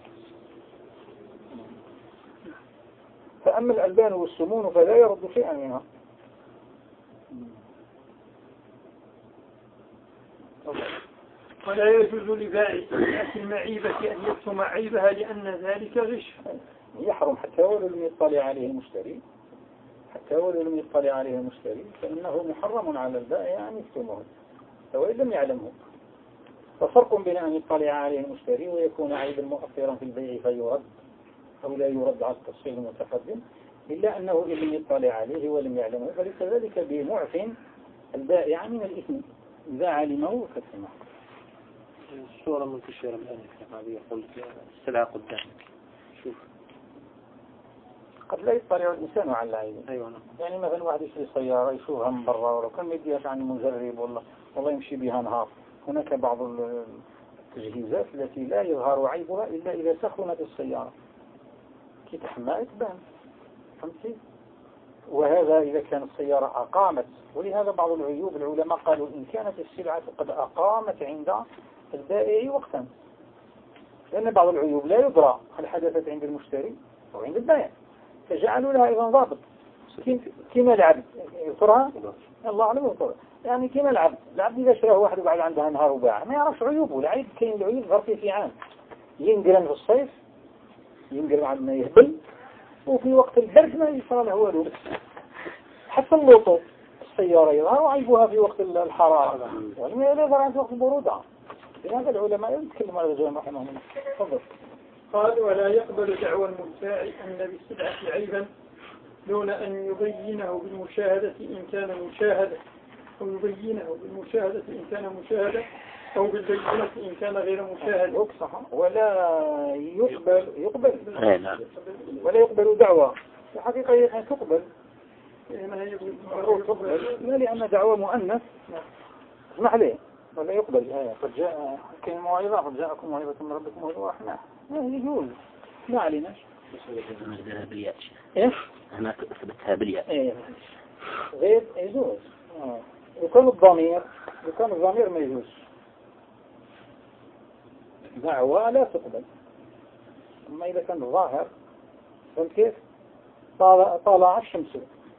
فأما الألبان والسمون فلا يرد شيئا منها. ولا يجوز لبائع المعيبة أن يكتم عيبها لأن ذلك غش. يحرم حتى ولو لم يطلع عليه المشتري حتى ولو لم يطلع عليه المشتري فإنه محرم على البائع أن يكتمه وإن لم يعلمه. ففرق بين أن يطلع عليه المشتري ويكون عيبا مؤثرا في البيع فيرد أو لا يرد على التفصيل المتقدم إلا أنه إن لم يطلع عليه ولم يعلمه فليس ذلك بمعف البائع من الإثم إذا علمه فكتمه. الصورة منتشرة الآن هذه يقول السلعة قدامك شوف قد لا يطلع الإنسان على العين. أيوة نعم. يعني مثلا واحد يشتري سيارة يشوفها من برا ولو كان ما يديهاش عن المجرب والله والله يمشي بها نهار. هناك بعض التجهيزات التي لا يظهر عيبها إلا إذا سخنت السيارة كي تحمى تبان، فهمتي؟ وهذا إذا كانت السيارة أقامت، ولهذا بعض العيوب العلماء قالوا إن كانت السلعة قد أقامت عند البائع وقتا، لأن بعض العيوب لا يدرى هل حدثت عند المشتري أو عند البائع، فجعلوا لها أيضا ضابط كما العبد يطرها الله أعلم يطرها، يعني كما العبد العبد إذا شراه واحد وبعد عندها نهار وباع ما يعرفش عيوبه، العيب كاين العيوب ظرفي في عام ينقرن في الصيف ينقرن عند ما يهبل، وفي وقت البرد ما يصير له والو. حتى اللوطو السيارة يظهر عيبها في وقت الحرارة ولما يظهر عند وقت البرودة. لهذا العلماء يتكلمون على ذلك رحمهم الله. تفضل. قال ولا يقبل دعوى المبتاع أن بالسلعة عيبا دون أن يبينه بالمشاهدة إن كان مشاهدة أو يبينه بالمشاهدة إن كان مشاهدة أو بالبينة إن كان غير مشاهد. صح. ولا يقبل يقبل نعم. ولا يقبل دعوة في حقيقة هي تقبل تقبل لا لأن دعوة مؤنث اسمح لي ولا يقبل الآية قد جاء كلمة موعظة قد جاءكم موعظة من ربكم وهو رحمة ما يجوز ما علينا نقدرها بالياء إيش هناك أثبتها بالياء إيه غير يجوز آه. يكون الضمير يكون الضمير ما يجوز دعوة لا تقبل. أما إذا كان ظاهر فهمت كيف طالع, طالع الشمس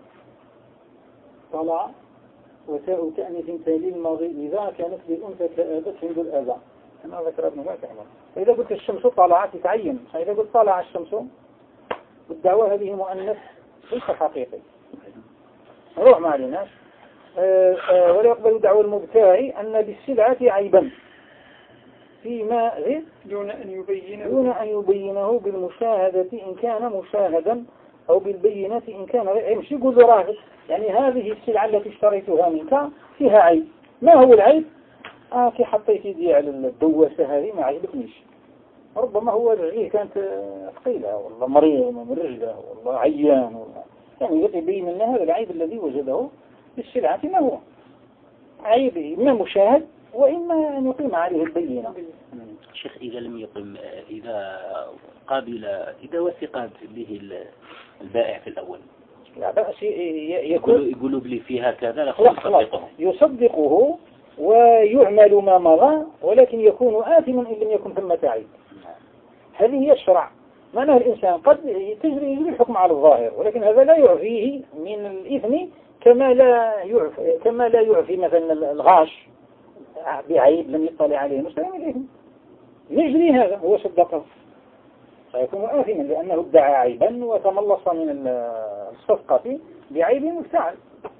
طالع وتاء تأنيث تالي الماضي إذا كانت للأنثى كآبت عند الآباء كما ذكر ابن فاتح. فإذا قلت الشمس طالعت تعين، فإذا قلت طالع الشمس والدعوة هذه مؤنث ليس حقيقي روح ما عليناش. أه أه ولا يقبل دعوة المبتاع أن بالسلعة عيبا فيما غير دون أن يبينه دون أن يبينه بالمشاهدة إن كان مشاهدا أو بالبينة إن كان غير مش يقول له يعني هذه السلعة التي اشتريتها منك فيها عيب. ما هو العيب؟ آه كي حطيت يدي على الدواسة هذه ما عجبتنيش، ربما هو رجليه كانت ثقيلة والله مريض من رجله والله عيان والله يعني يبين لنا هذا العيب الذي وجده بالسلعة ما هو عيب إما مشاهد وإما أن يقيم عليه البينة. شيخ إذا لم يقم إذا قابل إذا وثق به البائع في الأول لا بأس يكون يقولوا لي فيها كذا لا يصدقه يصدقه ويعمل ما مضى ولكن يكون آثما إن لم يكن ثم عيب. هذه هي الشرع. معناه الإنسان قد تجري يجري الحكم على الظاهر ولكن هذا لا يعفيه من الإثم كما لا يعفي كما لا يعفي مثلا الغاش بعيب لم يطلع عليه مستلم الإثم يجري هذا هو صدقه فيكون آثما لأنه ادعى عيبا وتملص من الصفقة بعيب مفتعل.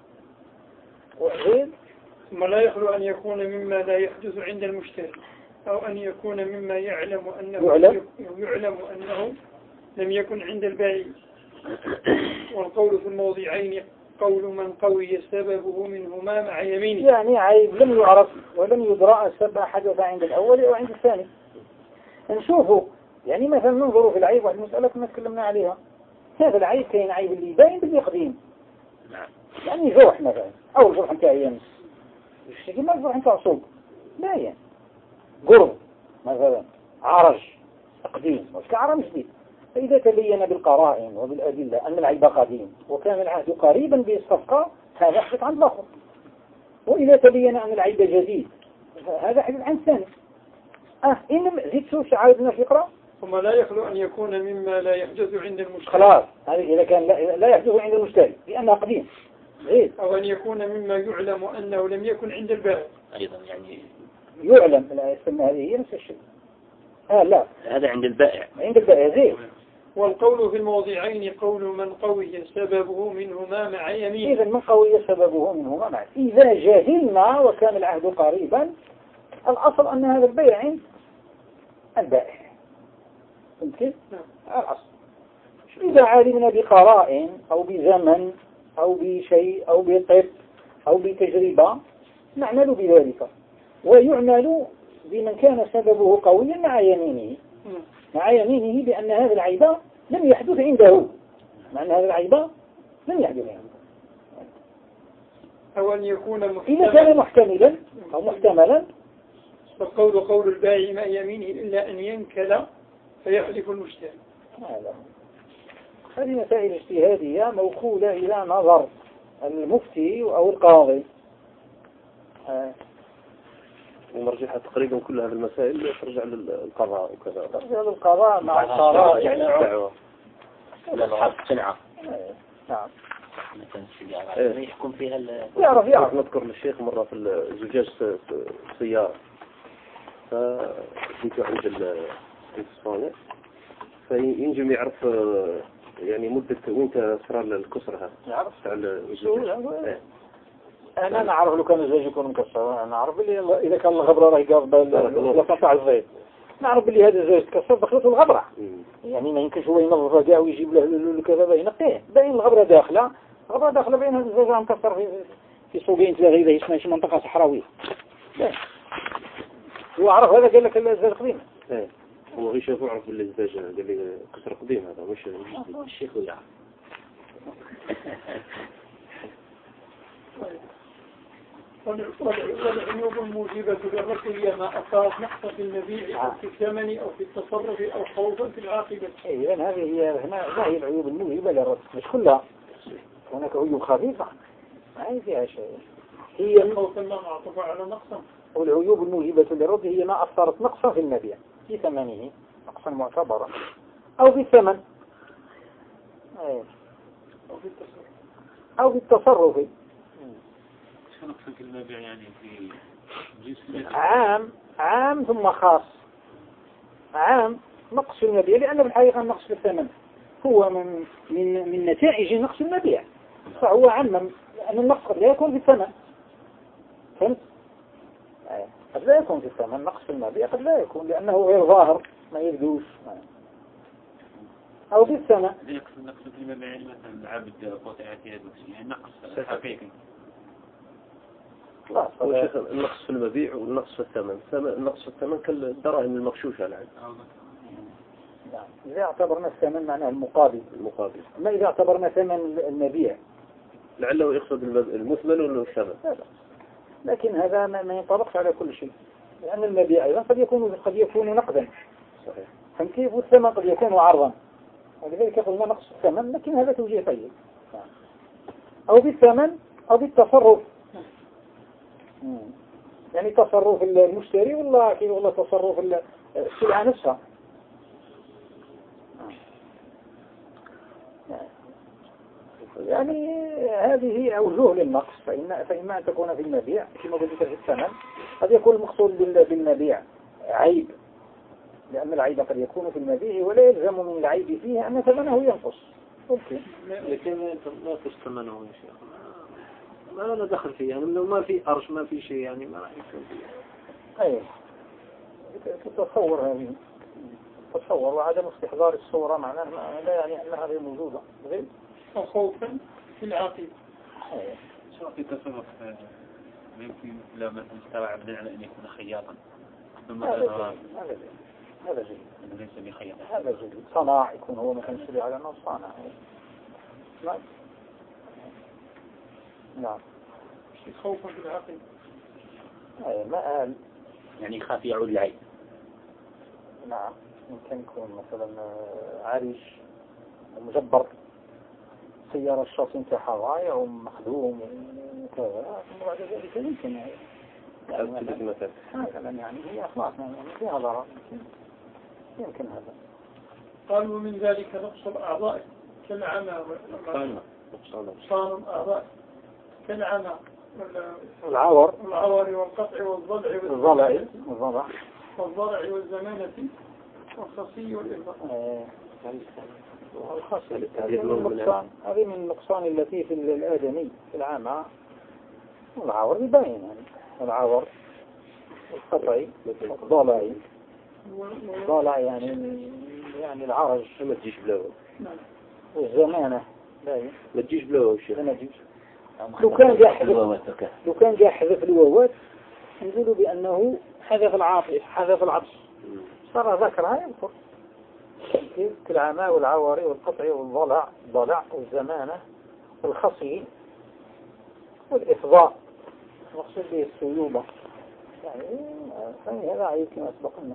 وغير ثم لا يخلو أن يكون مما لا يحدث عند المشتري أو أن يكون مما يعلم أنه يعلم, يعلم أنه لم يكن عند البائع. والقول في الموضعين قول من قوي سببه منهما مع يمينه يعني عيب لم يعرف ولم يدرى سبب حدث عند الأول أو عند الثاني. نشوفه يعني مثلا ننظر في العيب والمسألة كما تكلمنا عليها هذا العيب كاين عيب اللي باين باليقين يعني جرح مثلا أو جرح نتاع يمس الشيء ما جرح نتاع صوب باين قرب مثلا عرج قديم مش كعرج جديد. فإذا تبين بالقرائن وبالأدلة أن العيب قديم وكان العهد قريبا بالصفقة هذا حدث عن الآخر. وإذا تبين أن العيب جديد هذا حدث عن الثاني. آه إن زيد شوف عاودنا في يقرأ. ثم لا يخلو أن يكون مما لا يحدث عند المشتري خلاص هذه إذا كان لا, لا يحدث عند المشتري لأنها قديم زيد. أو أن يكون مما يعلم أنه لم يكن عند البائع أيضا يعني يعلم لا يسمى هذه هي نفس الشيء. آه لا هذا عند البائع عند البائع زيد. والقول في الموضعين قول من قوي سببه منهما مع يمين. إذا من قوي سببه منهما مع إذا جاهلنا وكان العهد قريبا الأصل أن هذا البيع عند البائع ممكن الأصل. إذا علمنا بقرائن أو بزمن أو بشيء أو بطب أو بتجربة نعمل بذلك ويعمل بمن كان سببه قويا مع يمينه مع يمينه بأن هذا العيب لم يحدث عنده، مع أن هذا العيب لم يحدث عنده، أو أن يكون إذا كان محتملا أو محتملا. فالقول قول البائع مع يمينه إلا أن ينكل فيحلف المشتري. هذه مسائل اجتهادية موكولة إلى نظر المفتي أو القاضي. ومرجعها تقريبا كل هذه المسائل ترجع للقضاء وكذا، ترجع للقضاء مع القضاء يعني الدعوة الأصحاب صنعة. نعم. مثلا السيارة يحكم فيها ال. يعرف يعرف. نذكر للشيخ مرة في الزجاج سيارة، فكنت عند الصانع فينجم يعرف يعني مدة وين صار الكسر هذا. يعرف. تاع الزجاج. أنا نعرف لو كان الزجاج يكون مكسر، أنا نعرف اللي إذا كان الغبرة راهي قاصبة لقطع الزيت، نعرف اللي هذا الزجاج تكسر دخلته الغبرة. يعني ما يمكنش هو ينظفها كاع ويجيب له كذا ينقيه، باين الغبرة داخلة، الغبرة داخلة باين هذا الزجاج مكسر في في سوقين ثلاثة إذا اسمها شي منطقة صحراوية. هو عرف هذا قال لك الزجاج قديم. إيه. هو غير شافوا عرف اللي الزجاج قال لي كسر قديم هذا مش الشيخ ويعرف. والعيوب الموجبة للرد هي ما أصابت نقص في المبيع أو في الثمن أو في التصرف أو خوفا في العاقبة. إذا هذه هي هنا هي العيوب الموجبة للرد، مش كلها. هناك عيوب خفيفة ما هي فيها شيء. هي خوفا ما معطوف على نقصا. والعيوب الموجبة للرد هي ما أثرت نقصا في المبيع في ثمنه، نقصا معتبرا أو في الثمن أو في التصرف أو في التصرف. نقص في المبيع يعني في عام عام ثم خاص. عام نقص في المبيع لأنه بالحقيقة النقص في الثمن هو من من من نتائج نقص المبيع، فهو عمم لأن النقص قد لا يكون في الثمن. فهمت؟ قد لا يكون في الثمن نقص في المبيع، قد لا يكون لأنه غير ظاهر ما يبدوش أو في الثمن. يقصد نقص في المبيع يعني مثلا عبد قطعة يد يعني نقص حقيقي. النقص في المبيع والنقص في الثمن. النقص في الثمن كالدراهم المغشوشة الآن. نعم. إذا اعتبرنا الثمن معناه المقابل. المقابل. ما إذا اعتبرنا ثمن المبيع لعله يقصد المثمن ولا الثمن. لكن هذا ما ينطبقش على كل شيء، لأن المبيع أيضا قد يكون قد يكون نقدا. صحيح. فهم كيف؟ والثمن قد يكون عرضا، ولذلك قلنا نقص الثمن، لكن هذا توجيه طيب. أو بالثمن أو بالتصرف. يعني تصرف المشتري والله كيف والله تصرف السلعة نفسها. يعني هذه أوجه للنقص، فإن فإما أن تكون في المبيع كما قلت في الثمن، قد يكون المقصود بالمبيع عيب، لأن العيب قد يكون في المبيع ولا يلزم من العيب فيه أن ثمنه ينقص. ممكن. لكن لا تستمنه يا شيخ، ما لا دخل فيه يعني لو ما في أرش ما في شيء يعني ما راح يكون فيه. أيه. تتصور هذه تتصور وعدم استحضار الصورة معناه لا يعني أن هذه موجودة. غير خوفا في العاقبة. شو في تصرف يمكن لا مثلا اشترى عبدا على أن يكون خياطا ثم هذا هذا جيد. ليس بخياطا. هذا جيد. صناع يكون هو مثلا يشتري على أنه صانع. نعم. نعم. خوفا في العاقبة. أي ما قال. يعني يخاف يعود العيب. نعم. يمكن يكون مثلا عريش مجبر سيارة الشخص انتحى ضايع ومخدوم وكذا، وبعد ذلك يمكن يعني مثلا يعني هي أخلاق يعني فيها ضرر يمكن هذا. قال ومن ذلك نقص الأعضاء كالعمى نقصان الأعضاء كالعمى العور العور والقطع والضلع والضلع والضلع والضلع والزمانة والخصي والإرضاء. هذه من النقصان التي في الآدمي في العامة. العور يبين يعني العور القطعي الضلع الضلع يعني يعني العرج ما تجيش بلاوه والزمانة ما تجيش بلاوه الشيخ. لو كان جاء حذف لو كان جاء حذف الواوات نقولوا بأنه هذا في العاطف هذا في العطش صار ذكرها يذكر كيف كالعماء والعواري والقطع والضلع الضلع والزمانة والخصي والإفضاء مقصود به السيوبة يعني هذا عيب كما سبقنا.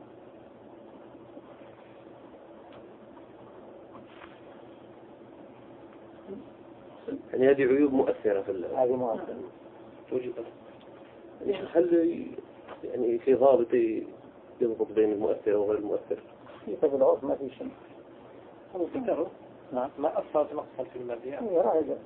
يعني هذه عيوب مؤثرة في ال هذه مؤثرة وجدت. هل يعني في ضابط يضبط بين المؤثر وغير المؤثر؟ في العرف ما في شيء. نعم ما أثرت نقصا في المبيع. هي راجع.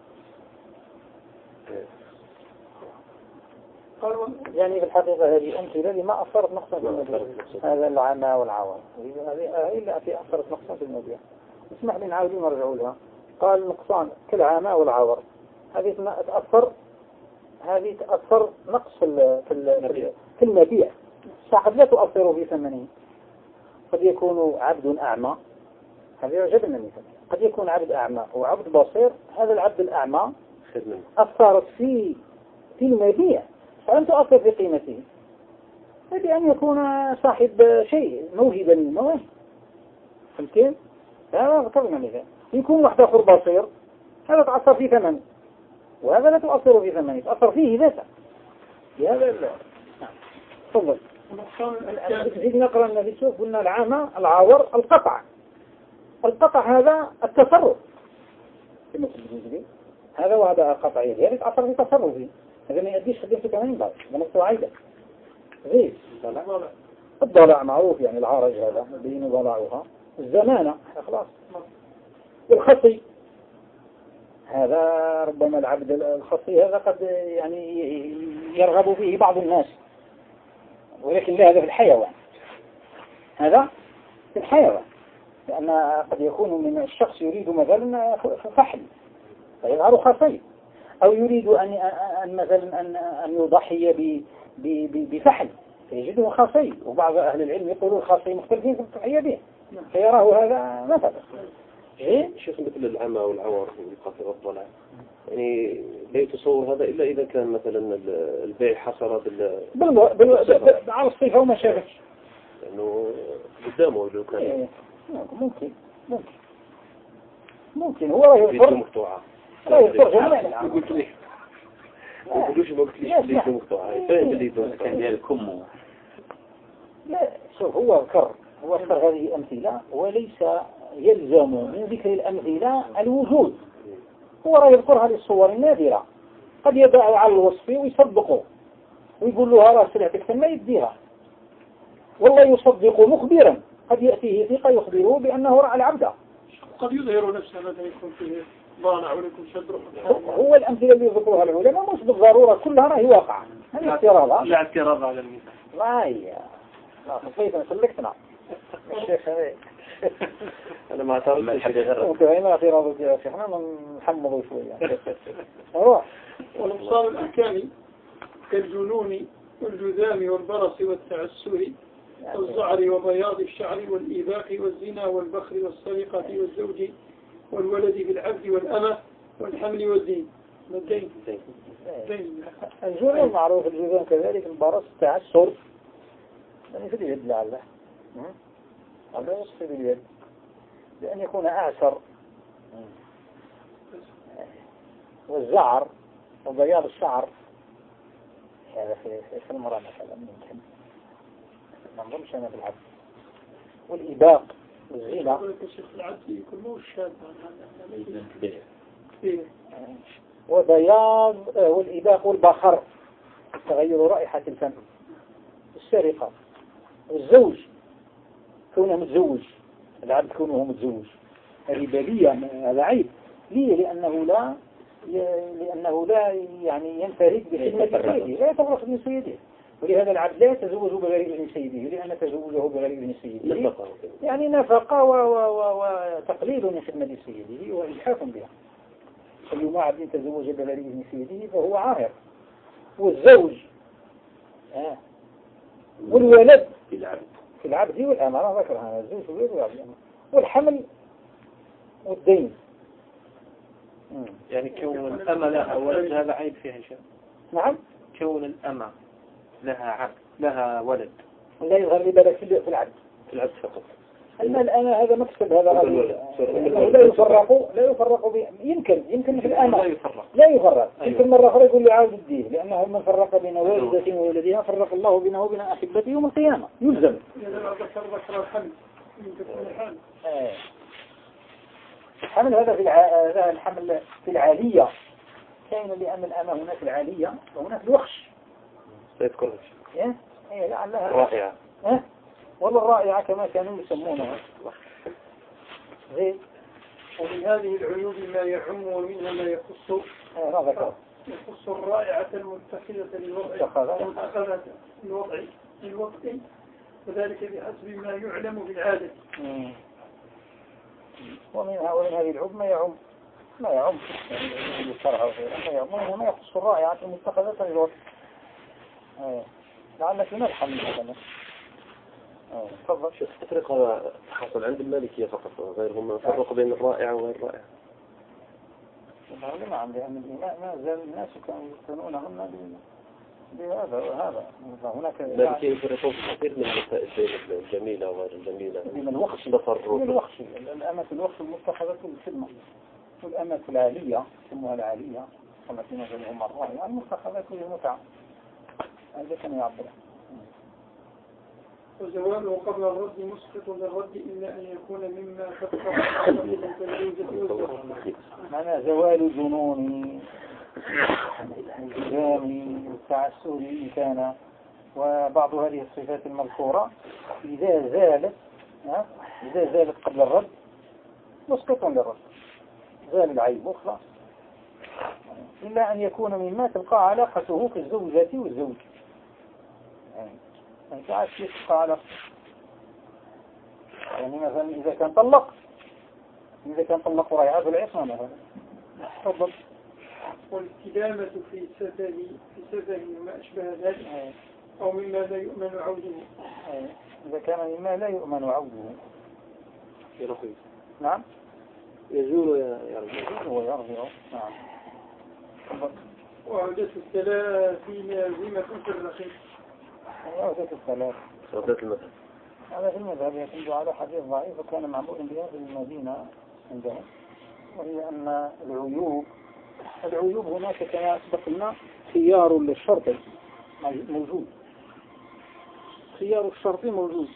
يعني في الحقيقة هذه أمثلة لما أثرت نقصا في المبيع. هذا العمى والعوار. هذه إلا في أثرت نقصا في المبيع. اسمح لي نعاود نرجع لها. قال نقصان كالعمى والعوار. هذه تأثر هذه تأثر نقص في في المبيع. صاحب لا تؤثر في ثمنه. قد يكون عبد أعمى هذا يعجبنا مثلا قد يكون عبد أعمى وعبد بصير. هذا العبد الأعمى أثرت في في المبيع فلم تؤثر في قيمته. بأن يكون صاحب شيء موهبا من المواهب فهمت كيف؟ هذا ذكرنا مثلا يكون واحد آخر بصير هذا تأثر في ثمنه وهذا لا تؤثر في ثمنه تأثر فيه ذاته هذا لا. تفضل. نزيد نقرأ النبي شوف قلنا العامة العاور القطع. القطع هذا التصرف هذا وهذا قطعي هذا يتأثر في تصرفي هذا ما يؤديش خدمته كمان بعد هذا مستوى عيدة غير الضلع معروف يعني العارج هذا بين ضلعها الزمانة خلاص والخصي هذا ربما العبد الخصي هذا قد يعني يرغب فيه بعض الناس ولكن لا هذا في الحيوان هذا في الحيوان لأن قد يكون من الشخص يريد مثلا فحل فيظهر خصي أو يريد أن أن مثلا أن أن يضحي بفحل فيجده خصي وبعض أهل العلم يقولون خصي مختلفين في التضحية به فيراه هذا مثلا إيه شيخ مثل العمى والعور والقصر والضلع يعني لا يتصور هذا إلا إذا كان مثلا البيع حصل بال بال على الصيفة وما شافش لأنه قدامه لو كان إيه. ممكن ممكن ممكن هو راه يفرق مقطوعة لا يفرق جميعا قلت لي ما قلتوش ما قلت ليش ليش مقطوعة فين اللي كان ديالكم لا شوف هو ذكر هو ذكر هذه أمثلة وليس يلزم من ذكر الأمثلة الوجود هو راه يذكرها للصور النادرة قد يباع على الوصف ويصدقه ويقول له راه سلعتك ثم يديها والله يصدق مخبرا قد يأتيه ثقة يخبره بأنه رأى العبد قد يظهر نفسه مثلا يكون فيه ضانع ولكم شدر هو الأمثلة اللي يذكرها العلماء مش بالضرورة كلها راهي واقعة هذه اعتراض لا اعتراض على المثال لا هي لا خصيصا سلكتنا الشيخ هذا أنا ما اعترضتش وكذا ما اعتراض يا شيخ احنا نحمضوا شوية روح والنقصان الأركاني كالجنون والجذام والبرص والتعسر والزعر وبياض الشعر والإيباق والزنا والبخر والسرقة والزوج والولد بالعبد والأمة والحمل والدين والدين الجنون معروف الجذام كذلك البرص التعسر يعني في اليد لعله هذا يصفي باليد لأن يكون أعسر والزعر وبياض الشعر هذا في في المرأة مثلا ممكن ما نظنش أنا في العبد والإباق والزنا وبياض والإباق والبخر تغير رائحة الفم السرقة والزوج كونه متزوج العبد كونه متزوج هذه بلية هذا عيب ليه لأنه لا لأنه لا يعني ينفرد بخدمة سيده لا يتفرق من سيده ولهذا العبد لا يتزوج بغير ابن سيده لأن تزوجه بغير ابن سيده يعني نفقة وتقليل من خدمة سيده وإجحاف بها فاليوم عبد تزوج بغير ابن سيده فهو عاهر والزوج آه. والولد في العبد في العبد والأمانة ذكر هذا الزوج والولد والعبد والحمل والدين يعني كون الأمة لها ولد هذا عيب فيها شيء نعم كون الأمة لها عبد لها ولد لا يظهر لي بالك في العدد في العدد فقط. أما الآن هذا مكتب هذا لا يفرق لا يفرق ب... يمكن يمكن في الآن لا يفرق لا يفرق يمكن مرة أخرى يقول لي عاود الدين لأنه من فرق بين والدته وولدها فرق الله بينه وبين أحبته يوم القيامة يلزم. الحمل هذا في الع... الحمل في العالية كان لأن الأمة هناك العالية وهناك الوخش. سيذكر إيه إيه لعلها رائعة. إيه والله رائعة كما كانوا يسمونها. زين. ومن هذه العيوب ما يعم ومنها ما يخص هذا يخص الرائعة المتخذة للوضع المتخذة للوضع للوضع وذلك بحسب ما يعلم بالعادة. ومنها ومن هذه العيوب ما يعم ما يعم الشرع وغيره ما يعم ومنها ما يخص الرائعة المتخذة للوضع. لعلك نلحم مثلا. تفضل. شو التفريق هذا حصل عند المالكية فقط غيرهم يفرق بين الرائعة وغير الرائعة؟ نعم لأن الإماء ما زال الناس كانوا يقتنونهن بهذا وهذا هناك المالكية يفرقون في كثير من المسائل بين الجميلة وغير الجميلة من الوخش التصرف من الوخش الأمة الوخش المتخذة للخدمة والأمة العالية يسموها العالية كما في نزلهم الرائعة المتخذة للمتعة هذا كان يعبر. وزواله قبل الرد مسقط للرد إلا أن يكون مما تبقى معنى زوال جنون الالتزام والتعسر إن كان وبعض هذه الصفات المذكورة إذا زالت إذا زالت قبل الرد مسقط للرد زال العيب وخلاص إلا أن يكون مما تبقى علاقته كالزوجة والزوج يعني تعال كيف تبقى علاقته يعني مثلا إذا كان طلق إذا كان طلق رائعة بالعصمة مثلا تفضل. والاستدامة في سفه في سفه وما أشبه ذلك أو مما لا يؤمن عوده إذا كان مما لا يؤمن عوده يرحل نعم يزول ويرجع يزول ويرجع نعم. وعودة الثلاثين لازمة في الرخيص عودة الثلاث عودة المذهب هذا في المذهب يعتمد على حديث ضعيف وكان معمول بها في المدينة عندهم وهي أن العيوب العيوب هناك كما أسبقنا خيار للشرط موجود خيار الشرط موجود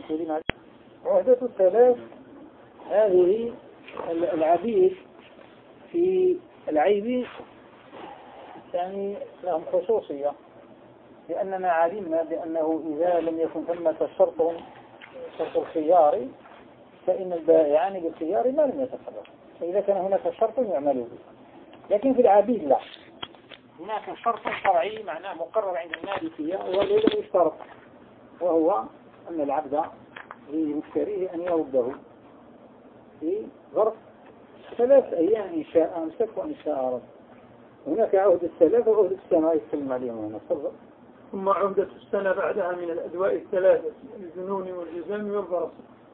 عهدة الثلاث هذه العبيد في العيب يعني لهم خصوصية لأننا علمنا بأنه إذا لم يكن ثمة شرط شرط الخيار فإن البائعان بالخيار ما لم يتصرف فإذا كان هناك شرط يعمل به لكن في العبيد لا هناك شرط شرعي معناه مقرر عند المالكية والذي لم يشترط وهو أن العبد لمشتريه أن يرده في ظرف ثلاث أيام إن شاء أمسك وإن شاء رد هناك عهد الثلاثة وعهد السنة يتكلم عليهم هنا تفضل. ثم عهدة السنة بعدها من الأدواء الثلاثة الجنون والجزام والبرص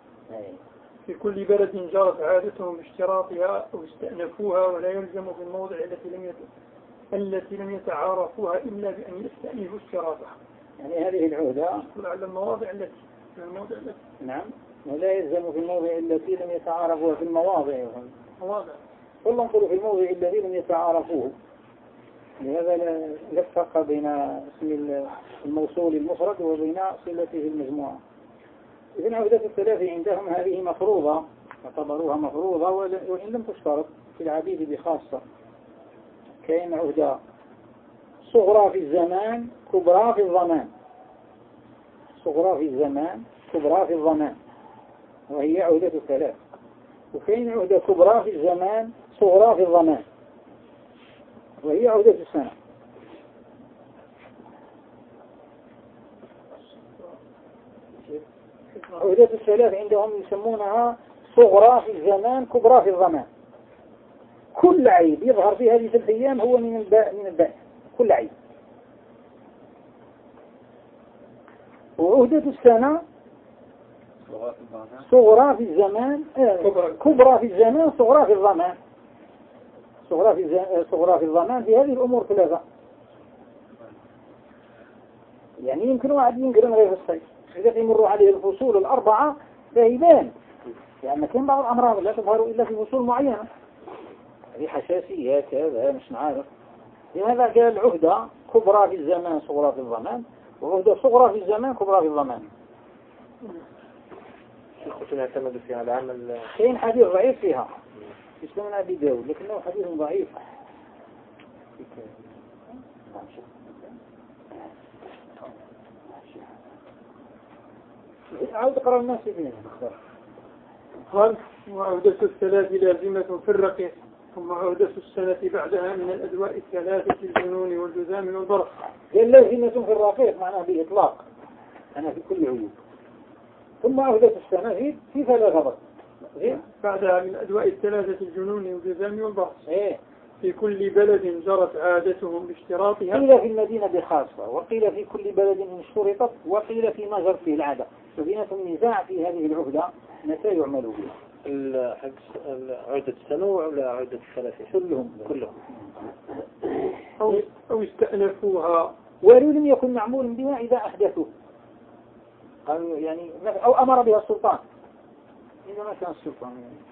في كل بلد جرت عادتهم باشتراطها أو استأنفوها ولا يلزم في الموضع التي لم يت... التي لم يتعارفوها إلا بأن يستأنفوا اشتراطها يعني هذه العهدة على المواضع التي الموضع التي نعم ولا يلزم في الموضع التي لم يتعارفوها في المواضع مواضع كل انظروا في الموضع الذي لم يتعارفوه لهذا لا فرق بين اسم الموصول المفرد وبين صلته المجموعة. إذن عهدة الثلاث عندهم هذه مفروضة اعتبروها مفروضة وإن لم تشترط في العبيد بخاصة كأن عهدة صغرى في الزمان كبرى في الضمان صغرى في الزمان كبرى في الضمان وهي عهدة الثلاث وكأن عهدة كبرى في الزمان صغرى في الضمان وهي عهدة السنة. عهدة الثلاث عندهم يسمونها صغرى في الزمان كبرى في الضمان كل عيب يظهر في هذه ثلاث أيام هو من الباء من الباء كل عيب. وعهدة السنة صغرى في الزمان كبرى في الزمان صغرى في الضمان صغرى في صغرى في الضمان في هذه الأمور ثلاثة يعني يمكن واحد ينقرن غير في الصيف إذا يمر عليه الفصول الأربعة فيبان، لأن كان بعض الأمراض لا تظهر إلا في فصول معينة، هذه حساسية كذا مش نعرف. لهذا قال عهدة كبرى في الزمان صغرى في الضمان، وعهدة صغرى في الزمان كبرى في الضمان. شيخ نعتمد فيها على عمل كاين حديث ضعيف فيها في سنن أبي داود لكنه حديث ضعيف. عاود اقرأ الناس فيه. قال وعودة الثلاث لازمة في الرقيق، ثم عودة السنة بعدها من الأدواء الثلاثة الجنون والجذام والبرق. قال لازمة في الرقيق معناه بإطلاق أنا في كل عيوب. ثم عودة السنة في في ثلاثة بس. بعدها من أدواء الثلاثة الجنون والجذام والبرق. إيه. في كل بلد جرت عادتهم باشتراطها. قيل في المدينة بخاصة، وقيل في كل بلد إن اشترطت، وقيل في ما جرت فيه العادة. فبينة النزاع في هذه العهدة متى يعمل بها؟ عودة السنة ولا عودة الثلاثين؟ كلهم كلهم. أو أو استأنفوها، ولو لم يكن معمول بها إذا أحدثوه. قالوا يعني أو أمر بها السلطان. إذا ما كان السلطان.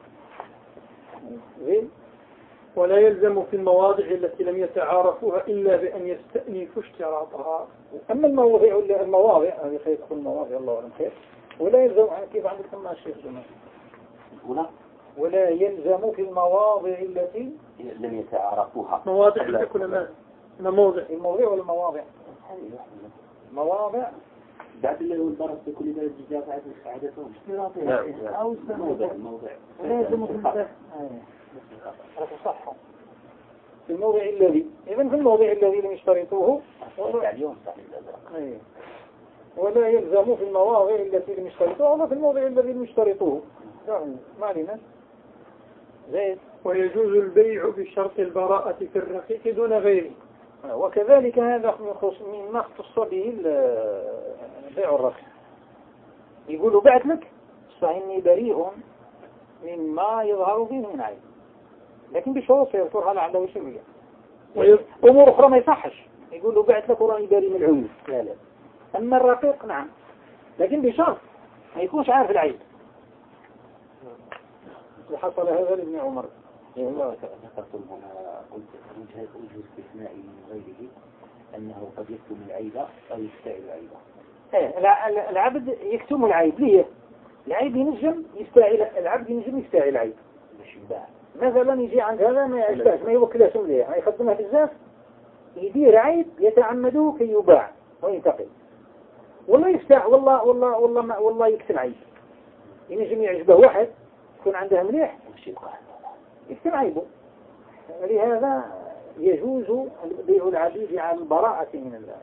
زين. ولا يلزم في المواضع التي لم يتعارفوها إلا بأن يستأنفوا اشتراطها. أما المواضع المواضع هذه خير تكون المواضع الله أعلم خير. ولا يلزم كيف عندكم مع الشيخ جمال ولا ولا يلزم في المواضع التي لم يتعارفوها. مواضع تكون ما الموضع الموضع ولا المواضع مواضع بعد اللي هو البرص في كل بلد جزاء عادتهم أو موضع موضع لازم في الموضع صح في الموضع الذي إذن في الموضع الذي لم يشترطوه اليوم ولا يلزم في المواضع التي لم يشترطوه ولا في الموضع الذي لم يشترطوه. ما علينا. زين. ويجوز البيع بشرط البراءة في الرقيق دون غيره. وكذلك هذا مما اختص به بيع الرقيق. يقولوا بعت لك فإني بريء مما يظهر فيه من عيب، لكن بشروط يذكرها لعله وشرية. أمور أخرى ما يصحش يقولوا بعت لك وراني بريء من العيوب. لا لا. أما الرقيق نعم، لكن بشرط ما يكونش عارف العيب. وحصل هذا لابن عمر. والله ذكرتم هنا قلت وجه استثناء من غيره أنه قد يكتم العيب أو يستعيل العيب. إيه العبد يكتم العيب ليه؟ العيب ينجم يستعيل العبد ينجم يستعيل العيب. مثلا يجي عند هذا ما يعرفش ما يوكلش مليه ما يخدمها بزاف يدير عيب يتعمده كي يباع وينتقل. والله يفتح والله والله والله ما والله يكتم عيب ينجم يعجبه واحد يكون عنده مليح يكتم عيبه. لهذا يجوز بيع العبيد على البراءة من الله.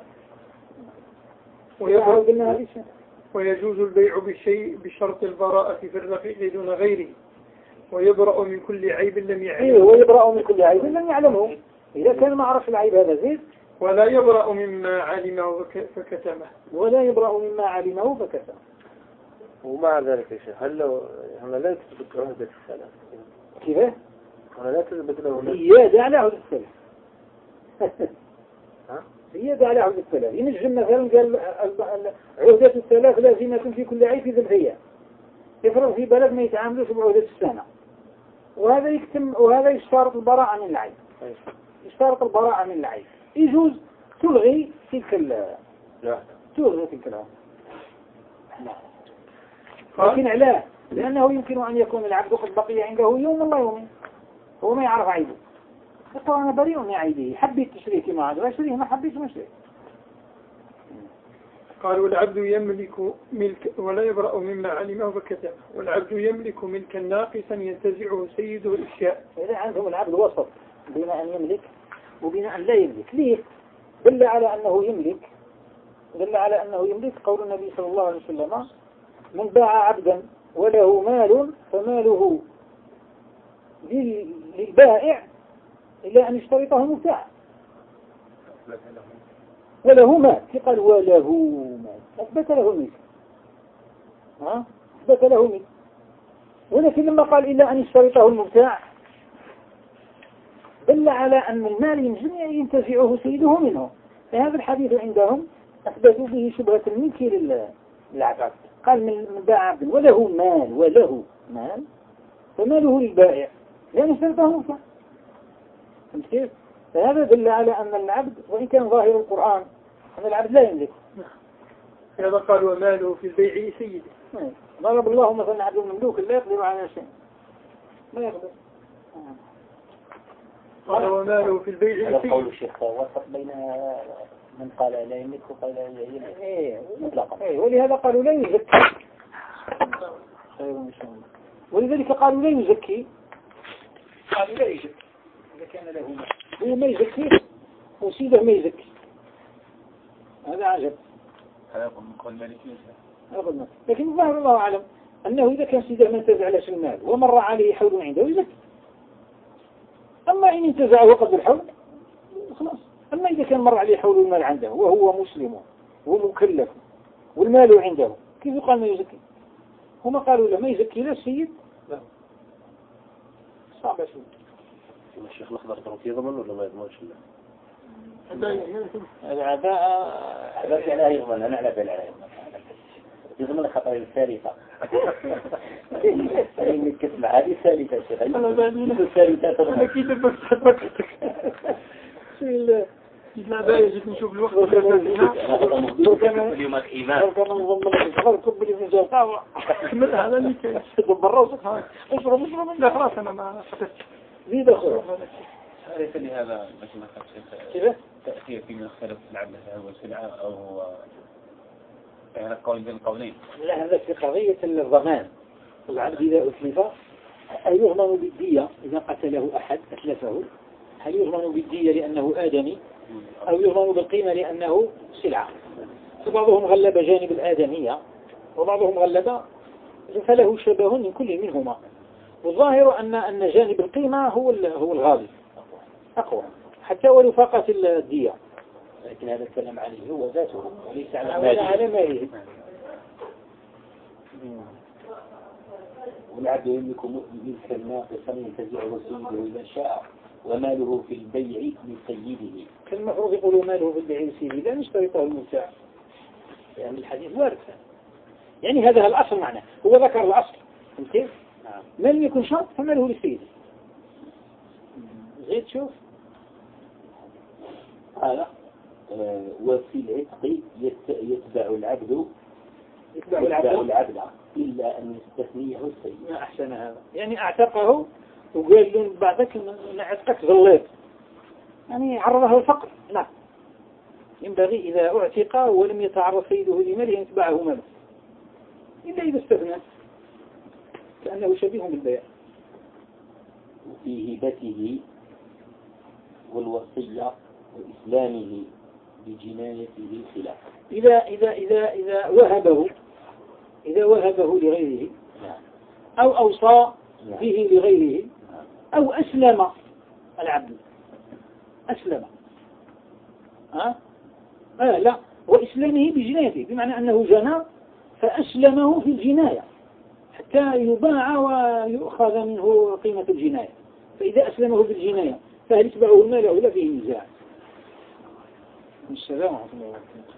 ويجوز البيع بالشيء بشرط البراءة في الرقيق دون غيره، ويبرأ من كل عيب لم يعلمه. إيه ويبرأ من كل عيب لم يعلمه إذا كان ما عرف العيب هذا زيد. ولا يبرأ مما علمه فكتمه. ولا يبرأ مما علمه فكتمه. ومع ذلك يا شيخ هل لو هنا لا تثبت عهدة السلف؟ كيف؟ هنا لا تثبت له زيادة على عهدة السلف. زيادة على عهدة السلف. ينجم مثلا قال عهدة السلف لازمة في كل عيب في ذي الهيئة. يفرض في بلد ما يتعاملوش بعهدة السنة، وهذا يكتم وهذا يشترط البراءة من العيب. يشترط البراءة من العيب يجوز تلغي تلك ال تلغي تلك العهدة. لكن علاه لأنه يمكن أن يكون العبد قد بقي عنده يوم ولا يومين هو ما يعرف عيبه. يقول أنا بريء من عيبه حبيت تشريكي معه واشتريه ما حبيت ما اشتريه. قال والعبد يملك ملك ولا يبرأ مما علمه فكتمه. والعبد يملك ملكا ناقصا ينتزعه سيده الاشياء. إذا عندهم العبد وسط بين أن يملك وبين أن لا يملك. ليه؟ دل على أنه يملك دل على أنه يملك قول النبي صلى الله عليه وسلم من باع عبدا وله مال فماله للبائع إلا أن يشترطه مبتاع. وله مال قال وله مال أثبت له الملك ها أثبت له الملك. ولكن لما قال إلا أن يشترطه المبتاع دل على أن المال يمكن ينتزعه سيده منه. فهذا الحديث عندهم أثبتوا به شبهة الملك العبد. قال من باع عبد وله مال وله مال فماله للبائع لأن اشترطه موسى. فهمت كيف؟ فهذا دل على أن العبد وإن كان ظاهر القرآن أن العبد لا يملك. هذا قال وماله في البيع سيده. ضرب الله مثلا عبد مملوك لا يقدر على شيء لا يقدر. قال وماله في البيع هذا سيده. قول الشيخ وسط بين من قال لا يملك وقال لا يملك إيه مطلقا. إيه ولهذا قالوا لا يزكي. خير إن شاء الله. ولذلك قالوا لا يزكي. قالوا لا يزكي إذا كان له مال هو ما يزكي وسيده ما يزكي. هذا عجب. هذا يقول من قول مالكي. أقول لكن ظاهر الله أعلم أنه إذا كان سيده ما انتزع له المال ومر عليه حول عنده يزكي. أما إن انتزعه قبل الحول خلاص. أما إذا كان مر عليه حول المال عنده وهو مسلم وهو مكلف والمال عنده كيف يقال ما يزكي؟ هما قالوا له ما يزكي لا السيد لا صعب شوي. الشيخ الأخضر ترى يضمن ولا ما يضمنش له؟ العداء عداء لا يضمن أنا لا بل عليه يضمن الخطر الثالثة. إنك تسمع هذه الثالثة شيخ. أنا بعدين الثالثة أنا كيف بكتب بكتب. لا لا بايز نشوف الوقت. اليوم الإيمان. كان نظم الصغار كبلي في الجوقة. هذا اللي كان. بالروسك اشرب اشرب لا خلاص أنا ما خدت. زيد أخوه. ليس لهذا مش ما خدت كيف؟ تأثير في من اختلف العبد هو السلعة أو يعني قول بين القولين. لا هذا في قضية الضمان. العبد إذا أتلف هل يضمن بالدية إذا قتله أحد أتلفه؟ هل يضمن بالدية لأنه آدمي أو يضمن بالقيمة لأنه سلعة؟ فبعضهم غلب جانب الآدمية وبعضهم غلب فله شبه من كل منهما. والظاهر أن أن جانب القيمة هو هو الغالب أقوى حتى ولو فاقت الدية. لكن هذا الكلام عليه هو ذاته وليس على ماله. على ماله. والعبد يملك ملكا ناقصا ينتزعه سيده إذا شاء وماله في البيع لسيده. كان المفروض يقولوا ماله في البيع لسيده لا نشترطه المبتاع يعني الحديث وارد يعني هذا الأصل معناه هو ذكر الأصل فهمت؟ ما لم يكن شرط فماله لسيده. زيد شوف هذا وفي العتق يتبع العبد يتبع العبد العبد إلا أن يستثنيه السيد. ما أحسن هذا يعني اعتقه وقال له بعدك نعتقك ظليت يعني عرضه الفقر. لا ينبغي إذا اعتق ولم يتعرض سيده لماله يتبعه ماله إلا إذا استثنى كأنه شبيه بالبيع. وفي هبته والوصية وإسلامه بجنايته الخلاف. إذا إذا إذا إذا وهبه إذا وهبه لغيره أو أوصى به لغيره أو أسلم العبد أسلم ها آه لا وإسلامه بجنايته بمعنى أنه جنى فأسلمه في الجناية حتى يباع ويؤخذ منه قيمة الجناية. فإذا أسلمه بالجناية فهل يتبعه المال أو لا فيه نزاع. السلام عليكم.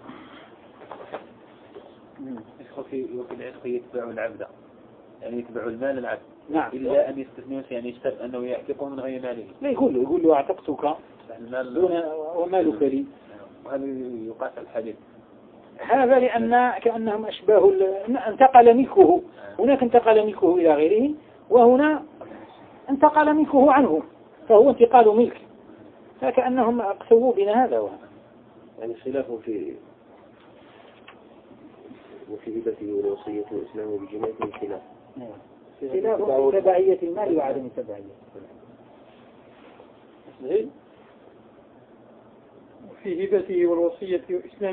في وفي العتق يتبع العبد يعني يتبع المال العبد. نعم. إلا أن يستثنيه يعني يشترط أنه يعتقه من غير ماله. لا يقول له يقول له أعتقتك دون ومالك لي. وهذا يقاس الحديث. هذا لأن كأنهم أشباه انتقل ملكه هناك انتقل ملكه إلى غيره وهنا انتقل ملكه عنه فهو انتقال ملك فكأنهم أقسموا بنا هذا وهذا يعني خلاف في وفي هبته والوصية والإسلام بجنايته الخلاف. خلاف في تبعية المال وعدم تبعية. في هبته والوصية والإسلام